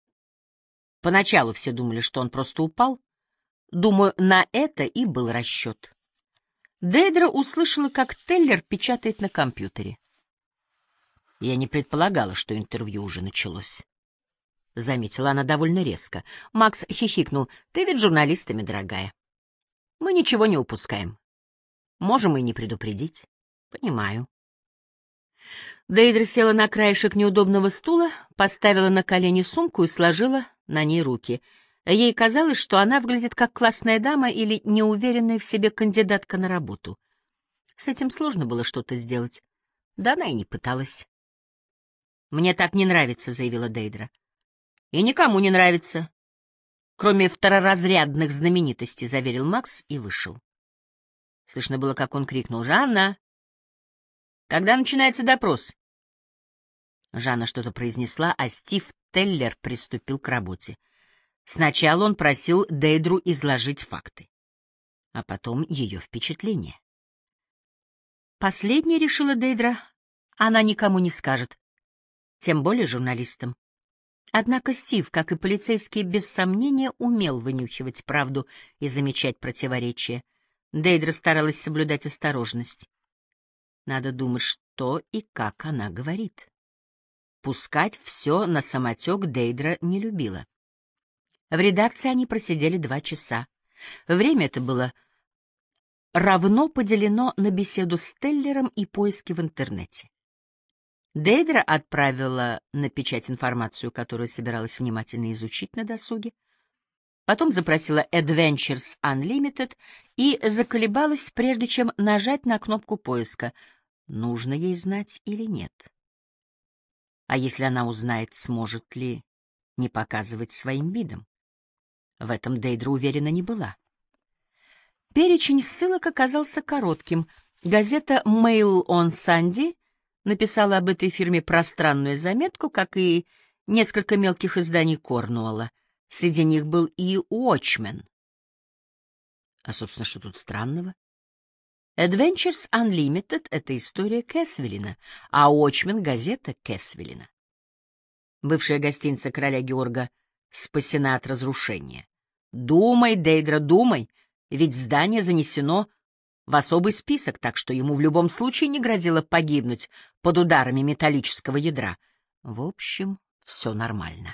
Поначалу все думали, что он просто упал. Думаю, на это и был расчет. Дейдра услышала, как Теллер печатает на компьютере. «Я не предполагала, что интервью уже началось», — заметила она довольно резко. Макс хихикнул. «Ты ведь журналистами, дорогая. Мы ничего не упускаем. Можем и не предупредить». «Понимаю». Дейдра села на краешек неудобного стула, поставила на колени сумку и сложила на ней руки. Ей казалось, что она выглядит как классная дама или неуверенная в себе кандидатка на работу. С этим сложно было что-то сделать. Да она и не пыталась. «Мне так не нравится», — заявила Дейдра. «И никому не нравится, кроме второразрядных знаменитостей», — заверил Макс и вышел. Слышно было, как он крикнул: «Жанна! Когда начинается допрос?» Жанна что-то произнесла, а Стив Теллер приступил к работе. Сначала он просил Дейдру изложить факты, а потом ее впечатления. Последнее, решила Дейдра, она никому не скажет, тем более журналистам. Однако Стив, как и полицейский, без сомнения умел вынюхивать правду и замечать противоречия. Дейдра старалась соблюдать осторожность. Надо думать, что и как она говорит. Пускать все на самотек Дейдра не любила. В редакции они просидели два часа. Время это было равно поделено на беседу с Теллером и поиски в интернете. Дейдра отправила на печать информацию, которую собиралась внимательно изучить на досуге. Потом запросила Adventures Unlimited и заколебалась, прежде чем нажать на кнопку поиска. Нужно ей знать или нет? А если она узнает, сможет ли не показывать своим видом? В этом Дейдра уверена не была. Перечень ссылок оказался коротким. Газета Mail on Sunday написала об этой фирме пространную заметку, как и несколько мелких изданий Корнуолла. Среди них был и Watchmen. А, собственно, что тут странного? Adventures Unlimited — это история Кэсвиллина, а Watchmen — газета Кэсвиллина. Бывшая гостиница короля Георга спасена от разрушения. Думай, Дейдра, думай, ведь здание занесено в особый список, так что ему в любом случае не грозило погибнуть под ударами металлического ядра. В общем, все нормально.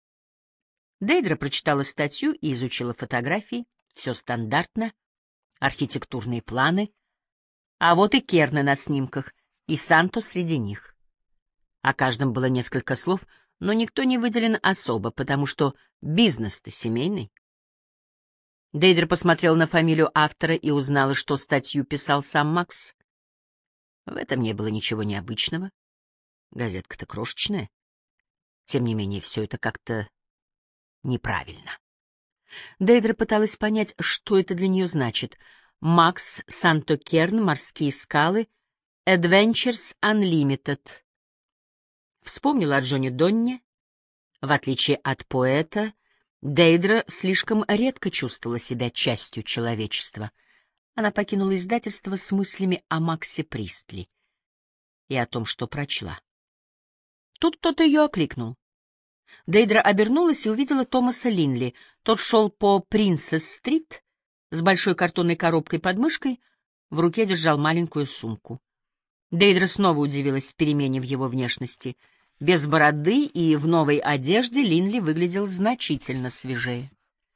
Дейдра прочитала статью и изучила фотографии. Все стандартно, архитектурные планы. А вот и Керны на снимках, и Санто среди них. О каждом было несколько слов, но никто не выделен особо, потому что бизнес-то семейный. Дейдра посмотрела на фамилию автора и узнала, что статью писал сам Макс. В этом не было ничего необычного. Газетка-то крошечная. Тем не менее, все это как-то неправильно. Дейдра пыталась понять, что это для нее значит. Макс Сантокерн, «Морские скалы», Adventures Unlimited. Вспомнила о Джоне Донне. В отличие от поэта, Дейдра слишком редко чувствовала себя частью человечества. Она покинула издательство с мыслями о Максе Пристли и о том, что прочла. Тут кто-то ее окликнул. Дейдра обернулась и увидела Томаса Линли. Тот шел по Принцесс-стрит с большой картонной коробкой под мышкой, в руке держал маленькую сумку. Дейдра снова удивилась перемене в его внешности. Без бороды и в новой одежде Линли выглядел значительно свежее.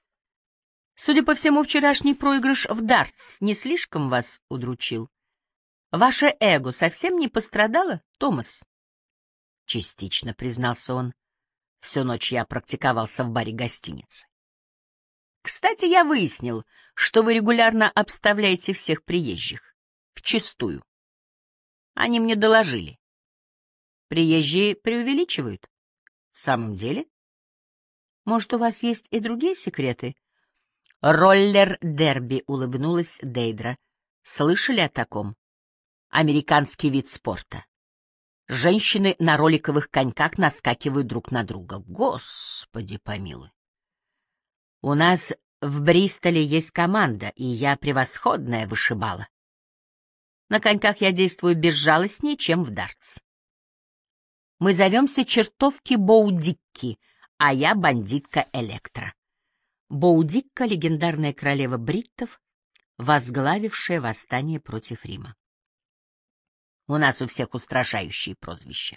Судя по всему, вчерашний проигрыш в дартс не слишком вас удручил. Ваше эго совсем не пострадало, Томас? Частично, признался он. Всю ночь я практиковался в баре гостиницы. Кстати, я выяснил, что вы регулярно обставляете всех приезжих. Вчистую. Они мне доложили. Приезжие преувеличивают? В самом деле? Может, у вас есть и другие секреты? Роллер-дерби, улыбнулась Дейдра. Слышали о таком? Американский вид спорта. Женщины на роликовых коньках наскакивают друг на друга. Господи помилуй. У нас в Бристоле есть команда, и я превосходная вышибала. На коньках я действую безжалостнее, чем в дартс. Мы зовемся чертовки Боудикки, а я бандитка Электра. Боудикка — легендарная королева бриттов, возглавившая восстание против Рима. У нас у всех устрашающие прозвища.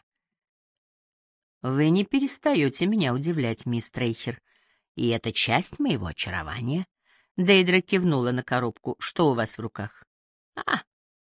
Вы не перестаете меня удивлять, мисс Трейхер, и это часть моего очарования. Дейдра кивнула на коробку. Что у вас в руках? А,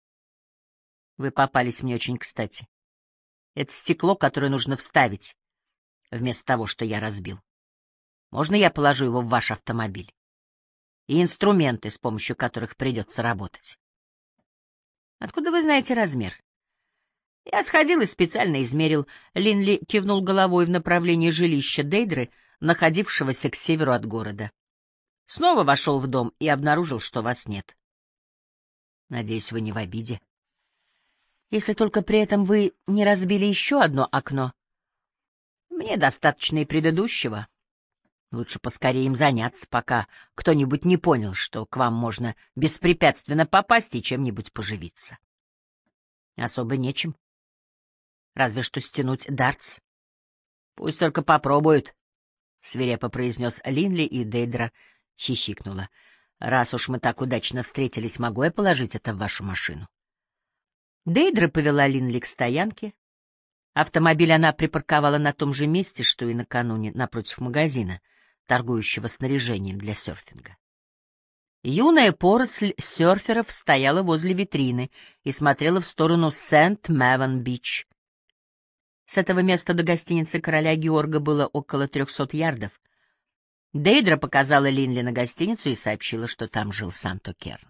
вы попались мне очень кстати. Это стекло, которое нужно вставить, вместо того, что я разбил. Можно я положу его в ваш автомобиль? И инструменты, с помощью которых придется работать. Откуда вы знаете размер? Я сходил и специально измерил. Линли кивнул головой в направлении жилища Дейдры, находившегося к северу от города. Снова вошел в дом и обнаружил, что вас нет. Надеюсь, вы не в обиде. Если только при этом вы не разбили еще одно окно. Мне достаточно и предыдущего. Лучше поскорее им заняться, пока кто-нибудь не понял, что к вам можно беспрепятственно попасть и чем-нибудь поживиться. Особо нечем. Разве что стянуть дартс. Пусть только попробуют, — свирепо произнес Линли, и Дейдра хихикнула. Раз уж мы так удачно встретились, могу я положить это в вашу машину? Дейдра повела Линли к стоянке. Автомобиль она припарковала на том же месте, что и накануне, напротив магазина, торгующего снаряжением для серфинга. Юная поросль серферов стояла возле витрины и смотрела в сторону Сент-Мэвон-Бич. С этого места до гостиницы короля Георга было около трехсот ярдов. Дейдра показала Линли на гостиницу и сообщила, что там жил Сантокерн.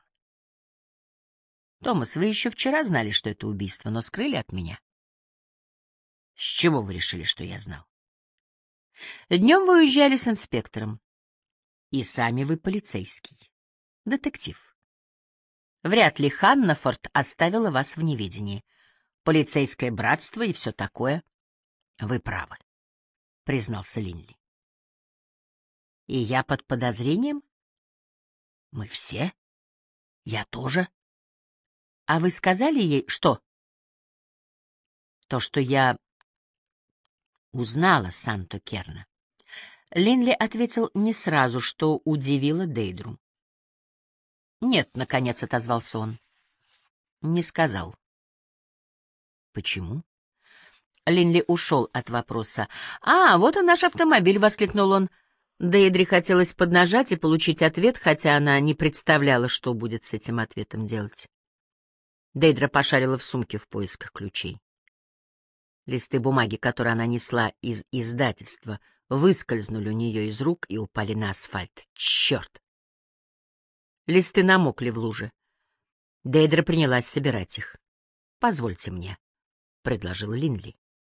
«Томас, вы еще вчера знали, что это убийство, но скрыли от меня». «С чего вы решили, что я знал?» «Днем вы уезжали с инспектором. И сами вы полицейский. Детектив. Вряд ли Ханнафорд оставила вас в неведении. Полицейское братство и все такое. Вы правы», — признался Линли. «И я под подозрением?» «Мы все. Я тоже». «А вы сказали ей, что?» «То, что я узнала Сантокерна». Линли ответил не сразу, что удивило Дейдру. «Нет», — наконец отозвался он. «Не сказал». «Почему?» Линли ушел от вопроса. «А, вот и наш автомобиль», — воскликнул он. Дейдре хотелось поднажать и получить ответ, хотя она не представляла, что будет с этим ответом делать. Дейдра пошарила в сумке в поисках ключей. Листы бумаги, которые она несла из издательства, выскользнули у нее из рук и упали на асфальт. Черт! Листы намокли в луже. Дейдра принялась собирать их. «Позвольте мне», — предложил Линли.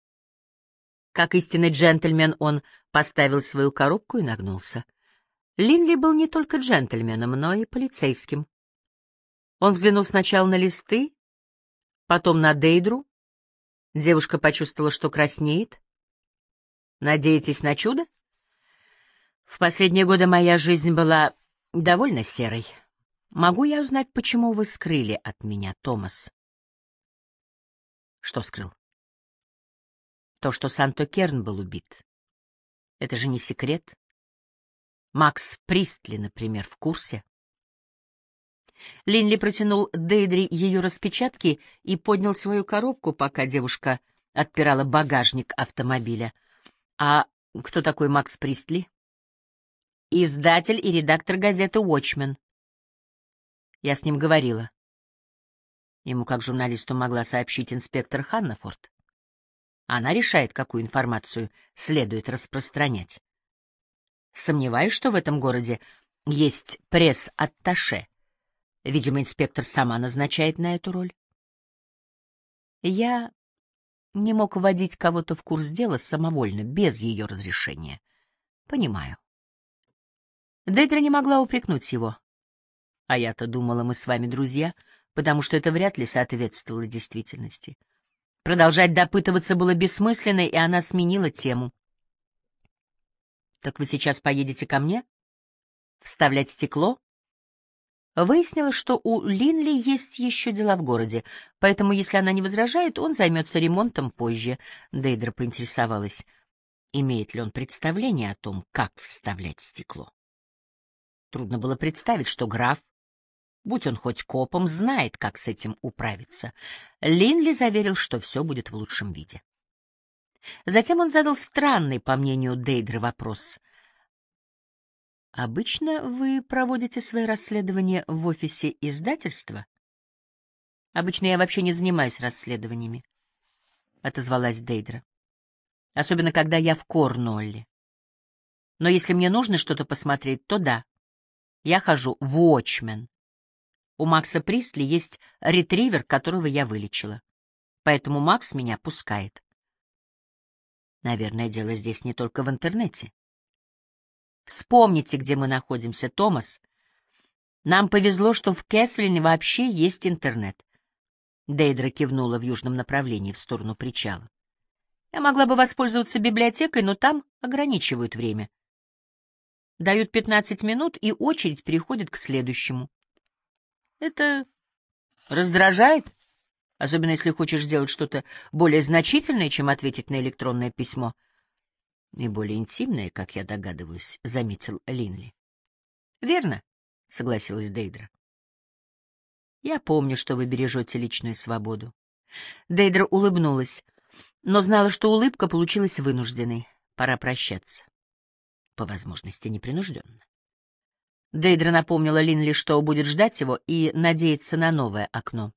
Как истинный джентльмен, он поставил свою коробку и нагнулся. Линли был не только джентльменом, но и полицейским. Он взглянул сначала на листы, потом на Дейдру. Девушка почувствовала, что краснеет. «Надеетесь на чудо?» «В последние годы моя жизнь была довольно серой. Могу я узнать, почему вы скрыли от меня, Томас?» «Что скрыл?» «То, что Санто Керн был убит. Это же не секрет. Макс Пристли, например, в курсе». Линли протянул Дейдре ее распечатки и поднял свою коробку, пока девушка отпирала багажник автомобиля. «А кто такой Макс Пристли?» «Издатель и редактор газеты «Уотчмен». Я с ним говорила. Ему, как журналисту, могла сообщить инспектор Ханнафорд. Она решает, какую информацию следует распространять. Сомневаюсь, что в этом городе есть пресс-атташе. Видимо, инспектор сама назначает на эту роль. Я не мог вводить кого-то в курс дела самовольно, без ее разрешения. Понимаю. Дейдра не могла упрекнуть его. А я-то думала, мы с вами друзья, потому что это вряд ли соответствовало действительности. Продолжать допытываться было бессмысленно, и она сменила тему. «Так вы сейчас поедете ко мне? Вставлять стекло?» Выяснилось, что у Линли есть еще дела в городе, поэтому, если она не возражает, он займется ремонтом позже. Дейдра поинтересовалась, имеет ли он представление о том, как вставлять стекло. Трудно было представить, что граф, будь он хоть копом, знает, как с этим управиться. Линли заверил, что все будет в лучшем виде. Затем он задал странный, по мнению Дейдры, вопрос. «Обычно вы проводите свои расследования в офисе издательства?» «Обычно я вообще не занимаюсь расследованиями», — отозвалась Дейдра. «Особенно, когда я в Корнуолле. Но если мне нужно что-то посмотреть, то да, я хожу в Уотчмен. У Макса Пристли есть ретривер, которого я вылечила. Поэтому Макс меня пускает». Наверное, дело здесь не только в интернете. Вспомните, где мы находимся, Томас. Нам повезло, что в Кэслине вообще есть интернет. Дейдра кивнула в южном направлении, в сторону причала. Я могла бы воспользоваться библиотекой, но там ограничивают время. Дают пятнадцать минут, и очередь переходит к следующему. Это раздражает, особенно если хочешь сделать что-то более значительное, чем ответить на электронное письмо. И более интимное, как я догадываюсь, — заметил Линли. — Верно, — согласилась Дейдра. — Я помню, что вы бережете личную свободу. Дейдра улыбнулась, но знала, что улыбка получилась вынужденной. Пора прощаться. По возможности непринужденно. Дейдра напомнила Линли, что будет ждать его и надеяться на новое окно.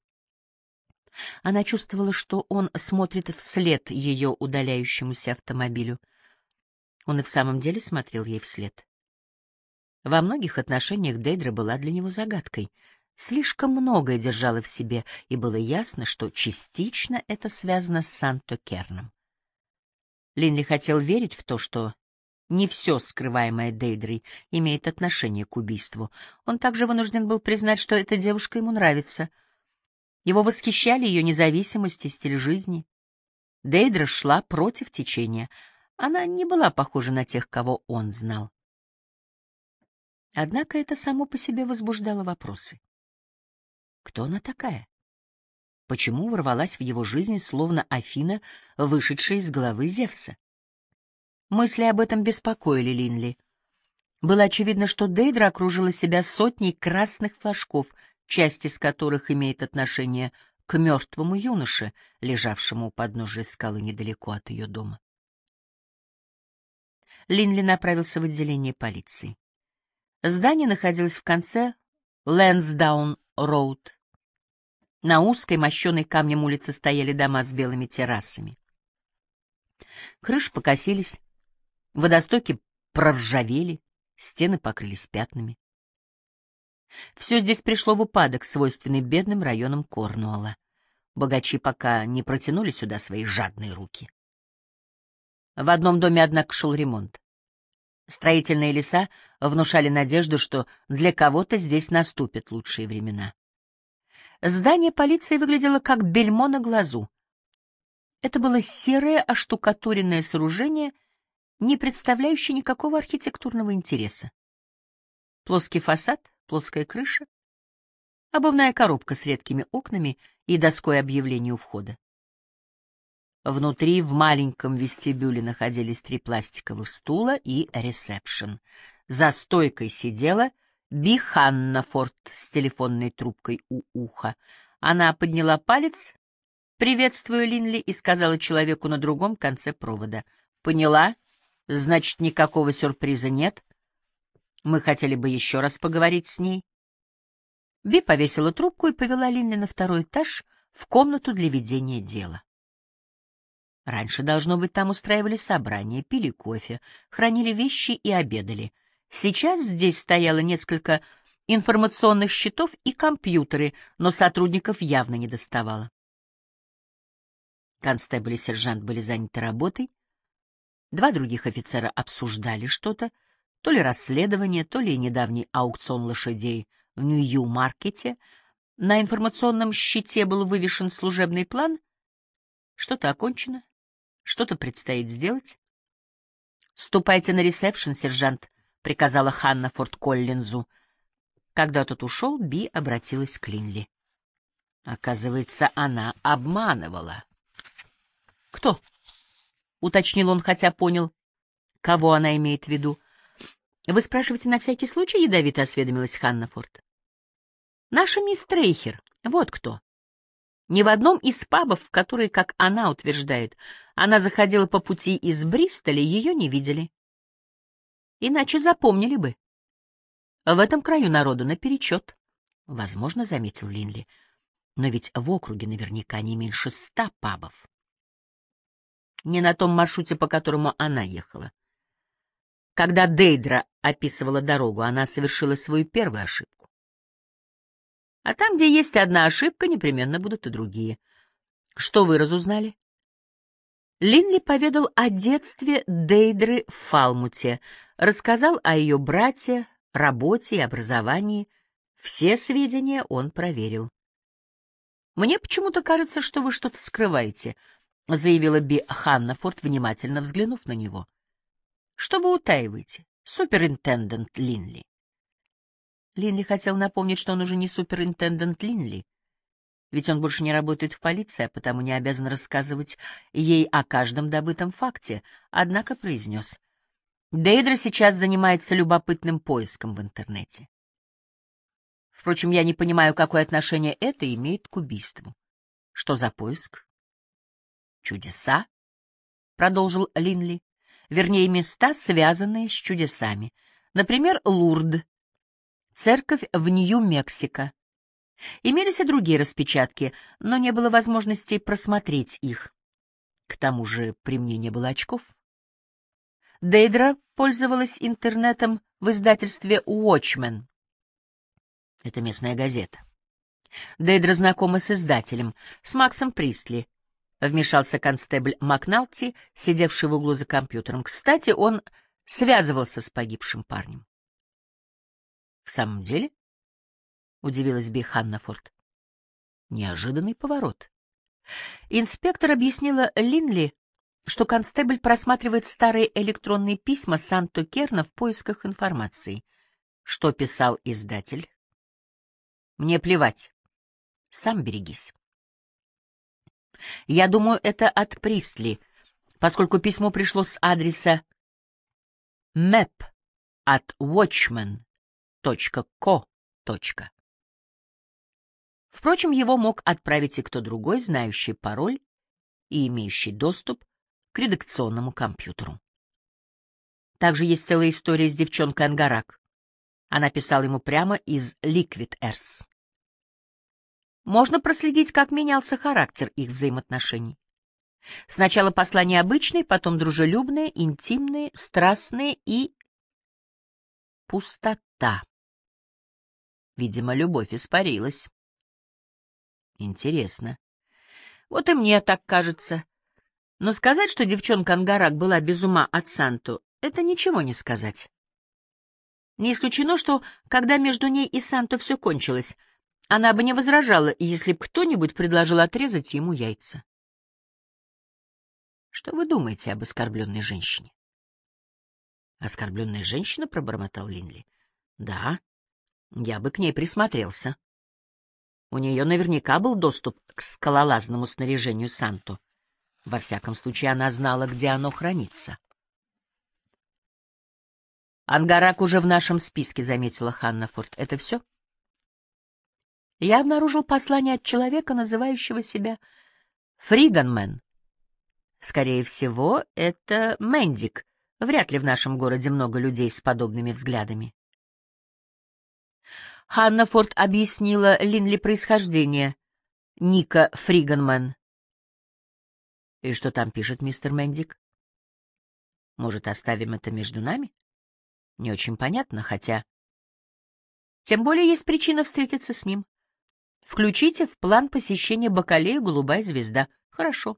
Она чувствовала, что он смотрит вслед ее удаляющемуся автомобилю. Он и в самом деле смотрел ей вслед. Во многих отношениях Дейдра была для него загадкой. Слишком многое держала в себе, и было ясно, что частично это связано с Санто Керном. Линли хотел верить в то, что не все, скрываемое Дейдрой, имеет отношение к убийству. Он также вынужден был признать, что эта девушка ему нравится. Его восхищали ее независимость и стиль жизни. Дейдра шла против течения. Она не была похожа на тех, кого он знал. Однако это само по себе возбуждало вопросы. Кто она такая? Почему ворвалась в его жизнь, словно Афина, вышедшая из головы Зевса? Мысли об этом беспокоили Линли. Было очевидно, что Дейдра окружила себя сотней красных флажков, часть из которых имеет отношение к мертвому юноше, лежавшему у подножия скалы недалеко от ее дома. Линли направился в отделение полиции. Здание находилось в конце Лэнсдаун-роуд. На узкой, мощенной камнем улице стояли дома с белыми террасами. Крыши покосились, водостоки проржавели, стены покрылись пятнами. Все здесь пришло в упадок, свойственный бедным районам Корнуолла. Богачи пока не протянули сюда свои жадные руки. В одном доме, однако, шел ремонт. Строительные леса внушали надежду, что для кого-то здесь наступят лучшие времена. Здание полиции выглядело как бельмо на глазу. Это было серое оштукатуренное сооружение, не представляющее никакого архитектурного интереса. Плоский фасад, плоская крыша, обувная коробка с редкими окнами и доской объявлений у входа. Внутри в маленьком вестибюле находились три пластиковых стула и ресепшн. За стойкой сидела Би Ханнафорд с телефонной трубкой у уха. Она подняла палец, приветствуя Линли, и сказала человеку на другом конце провода: «Поняла? Значит, никакого сюрприза нет. Мы хотели бы еще раз поговорить с ней». Би повесила трубку и повела Линли на второй этаж в комнату для ведения дела. Раньше, должно быть, там устраивали собрания, пили кофе, хранили вещи и обедали. Сейчас здесь стояло несколько информационных щитов и компьютеры, но сотрудников явно не доставало. Констебль и сержант были заняты работой. Два других офицера обсуждали что-то, то ли расследование, то ли недавний аукцион лошадей в Нью-Маркете. На информационном щите был вывешен служебный план. Что-то окончено, что-то предстоит сделать. «Ступайте на ресепшн, сержант», — приказала Ханнафорд Коллинзу. Когда тот ушел, Би обратилась к Линли. Оказывается, она обманывала. «Кто?» — уточнил он, хотя понял, кого она имеет в виду. «Вы спрашиваете на всякий случай?» — ядовито осведомилась Ханнафорд. «Наша мисс Трейхер, вот кто. Ни в одном из пабов, в которые, как она утверждает, она заходила по пути из Бристоля, ее не видели. Иначе запомнили бы. В этом краю народу наперечет». «Возможно, — заметил Линли, — но ведь в округе наверняка не меньше ста пабов. Не на том маршруте, по которому она ехала. Когда Дейдра описывала дорогу, она совершила свою первую ошибку. А там, где есть одна ошибка, непременно будут и другие. Что вы разузнали?» Линли поведал о детстве Дейдры в Фалмуте, рассказал о ее брате, работе и образовании. Все сведения он проверил. «Мне почему-то кажется, что вы что-то скрываете», — заявила Би Ханнафорд, внимательно взглянув на него. «Что вы утаиваете, суперинтендент Линли?» Линли хотел напомнить, что он уже не суперинтендент Линли, ведь он больше не работает в полиции, а потому не обязан рассказывать ей о каждом добытом факте, однако произнес: «Дейдра сейчас занимается любопытным поиском в интернете. Впрочем, я не понимаю, какое отношение это имеет к убийству». «Что за поиск?» «Чудеса», — продолжил Линли, — «вернее, места, связанные с чудесами. Например, Лурд, церковь в Нью-Мексико. Имелись и другие распечатки, но не было возможности просмотреть их. К тому же при мне не было очков». Дейдра пользовалась интернетом в издательстве Watchmen. Это местная газета. Дейдра знакома с издателем, с Максом Пристли. Вмешался констебль Макналти, сидевший в углу за компьютером. Кстати, он связывался с погибшим парнем. — В самом деле? — удивилась Би Ханнафорд. Неожиданный поворот. Инспектор объяснила Линли, что констебль просматривает старые электронные письма Санто Керна в поисках информации. Что писал издатель? Мне плевать. Сам берегись. Я думаю, это от Пристли, поскольку письмо пришло с адреса мэп at watchman точка ко. Впрочем, его мог отправить и кто другой, знающий пароль и имеющий доступ к редакционному компьютеру. Также есть целая история с девчонкой Ангарак. Она писала ему прямо из Liquid Earth. Можно проследить, как менялся характер их взаимоотношений. Сначала послания обычные, потом дружелюбные, интимные, страстные и... пустота. Видимо, любовь испарилась. Интересно. Вот и мне так кажется. Но сказать, что девчонка Ангарак была без ума от Санту, это ничего не сказать. Не исключено, что, когда между ней и Санто все кончилось, Она бы не возражала, если б кто-нибудь предложил отрезать ему яйца. Что вы думаете об оскорбленной женщине? Оскорбленная женщина, пробормотал Линли. Да, я бы к ней присмотрелся. У нее наверняка был доступ к скалолазному снаряжению Санту. Во всяком случае, она знала, где оно хранится. Ангарак уже в нашем списке, заметила Ханнафорд. Это все? Я обнаружил послание от человека, называющего себя Фриганмен. Скорее всего, это Мэндик. Вряд ли в нашем городе много людей с подобными взглядами. Ханнафорд объяснила Линли происхождение Ника Фриганмен. И что там пишет мистер Мэндик? Может, оставим это между нами? Не очень понятно, хотя... Тем более есть причина встретиться с ним. Включите в план посещения Бакалея «Голубая звезда». Хорошо.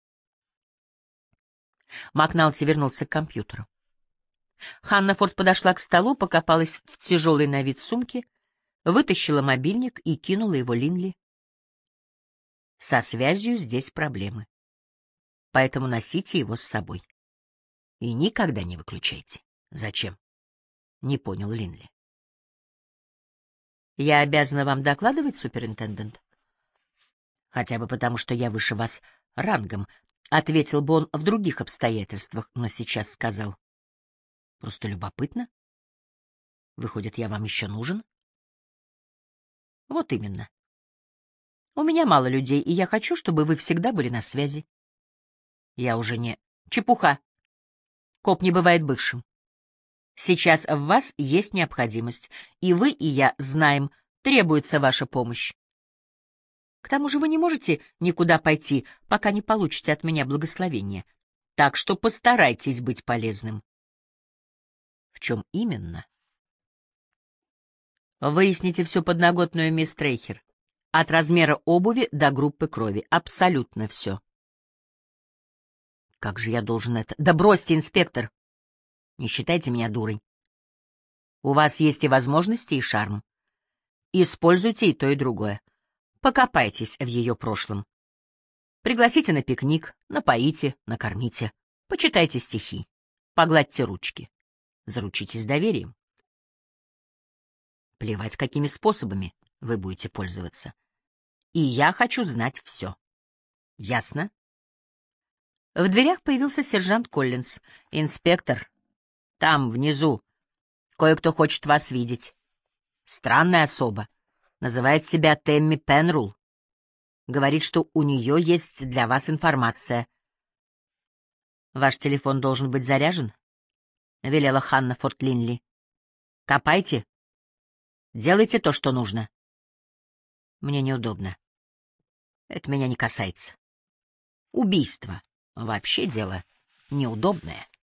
Макналти вернулся к компьютеру. Ханнафорд подошла к столу, покопалась в тяжелой на вид сумке, вытащила мобильник и кинула его Линли. Со связью здесь проблемы, поэтому носите его с собой. И никогда не выключайте. Зачем? Не понял Линли. Я обязана вам докладывать, суперинтендент? Хотя бы потому, что я выше вас рангом, ответил бы он в других обстоятельствах, но сейчас сказал. Просто любопытно. Выходит, я вам еще нужен? Вот именно. У меня мало людей, и я хочу, чтобы вы всегда были на связи. Я уже не... Чепуха. Коп не бывает бывшим. Сейчас в вас есть необходимость, и вы, и я знаем, требуется ваша помощь. К тому же вы не можете никуда пойти, пока не получите от меня благословения. Так что постарайтесь быть полезным. В чем именно? Выясните всю подноготную, мисс Трейхер. От размера обуви до группы крови. Абсолютно все. Как же я должен это... Да бросьте, инспектор! Не считайте меня дурой. У вас есть и возможности, и шарм. Используйте и то, и другое. Покопайтесь в ее прошлом. Пригласите на пикник, напоите, накормите. Почитайте стихи. Погладьте ручки. Заручитесь доверием. Плевать, какими способами вы будете пользоваться. И я хочу знать все. Ясно? В дверях появился сержант Коллинз. Инспектор, там, внизу, кое-кто хочет вас видеть. Странная особа. Называет себя Тэмми Пенрул. Говорит, что у нее есть для вас информация. Ваш телефон должен быть заряжен, — велела Ханнафорд Линли. Копайте. Делайте то, что нужно. Мне неудобно. Это меня не касается. Убийство. Вообще дело неудобное.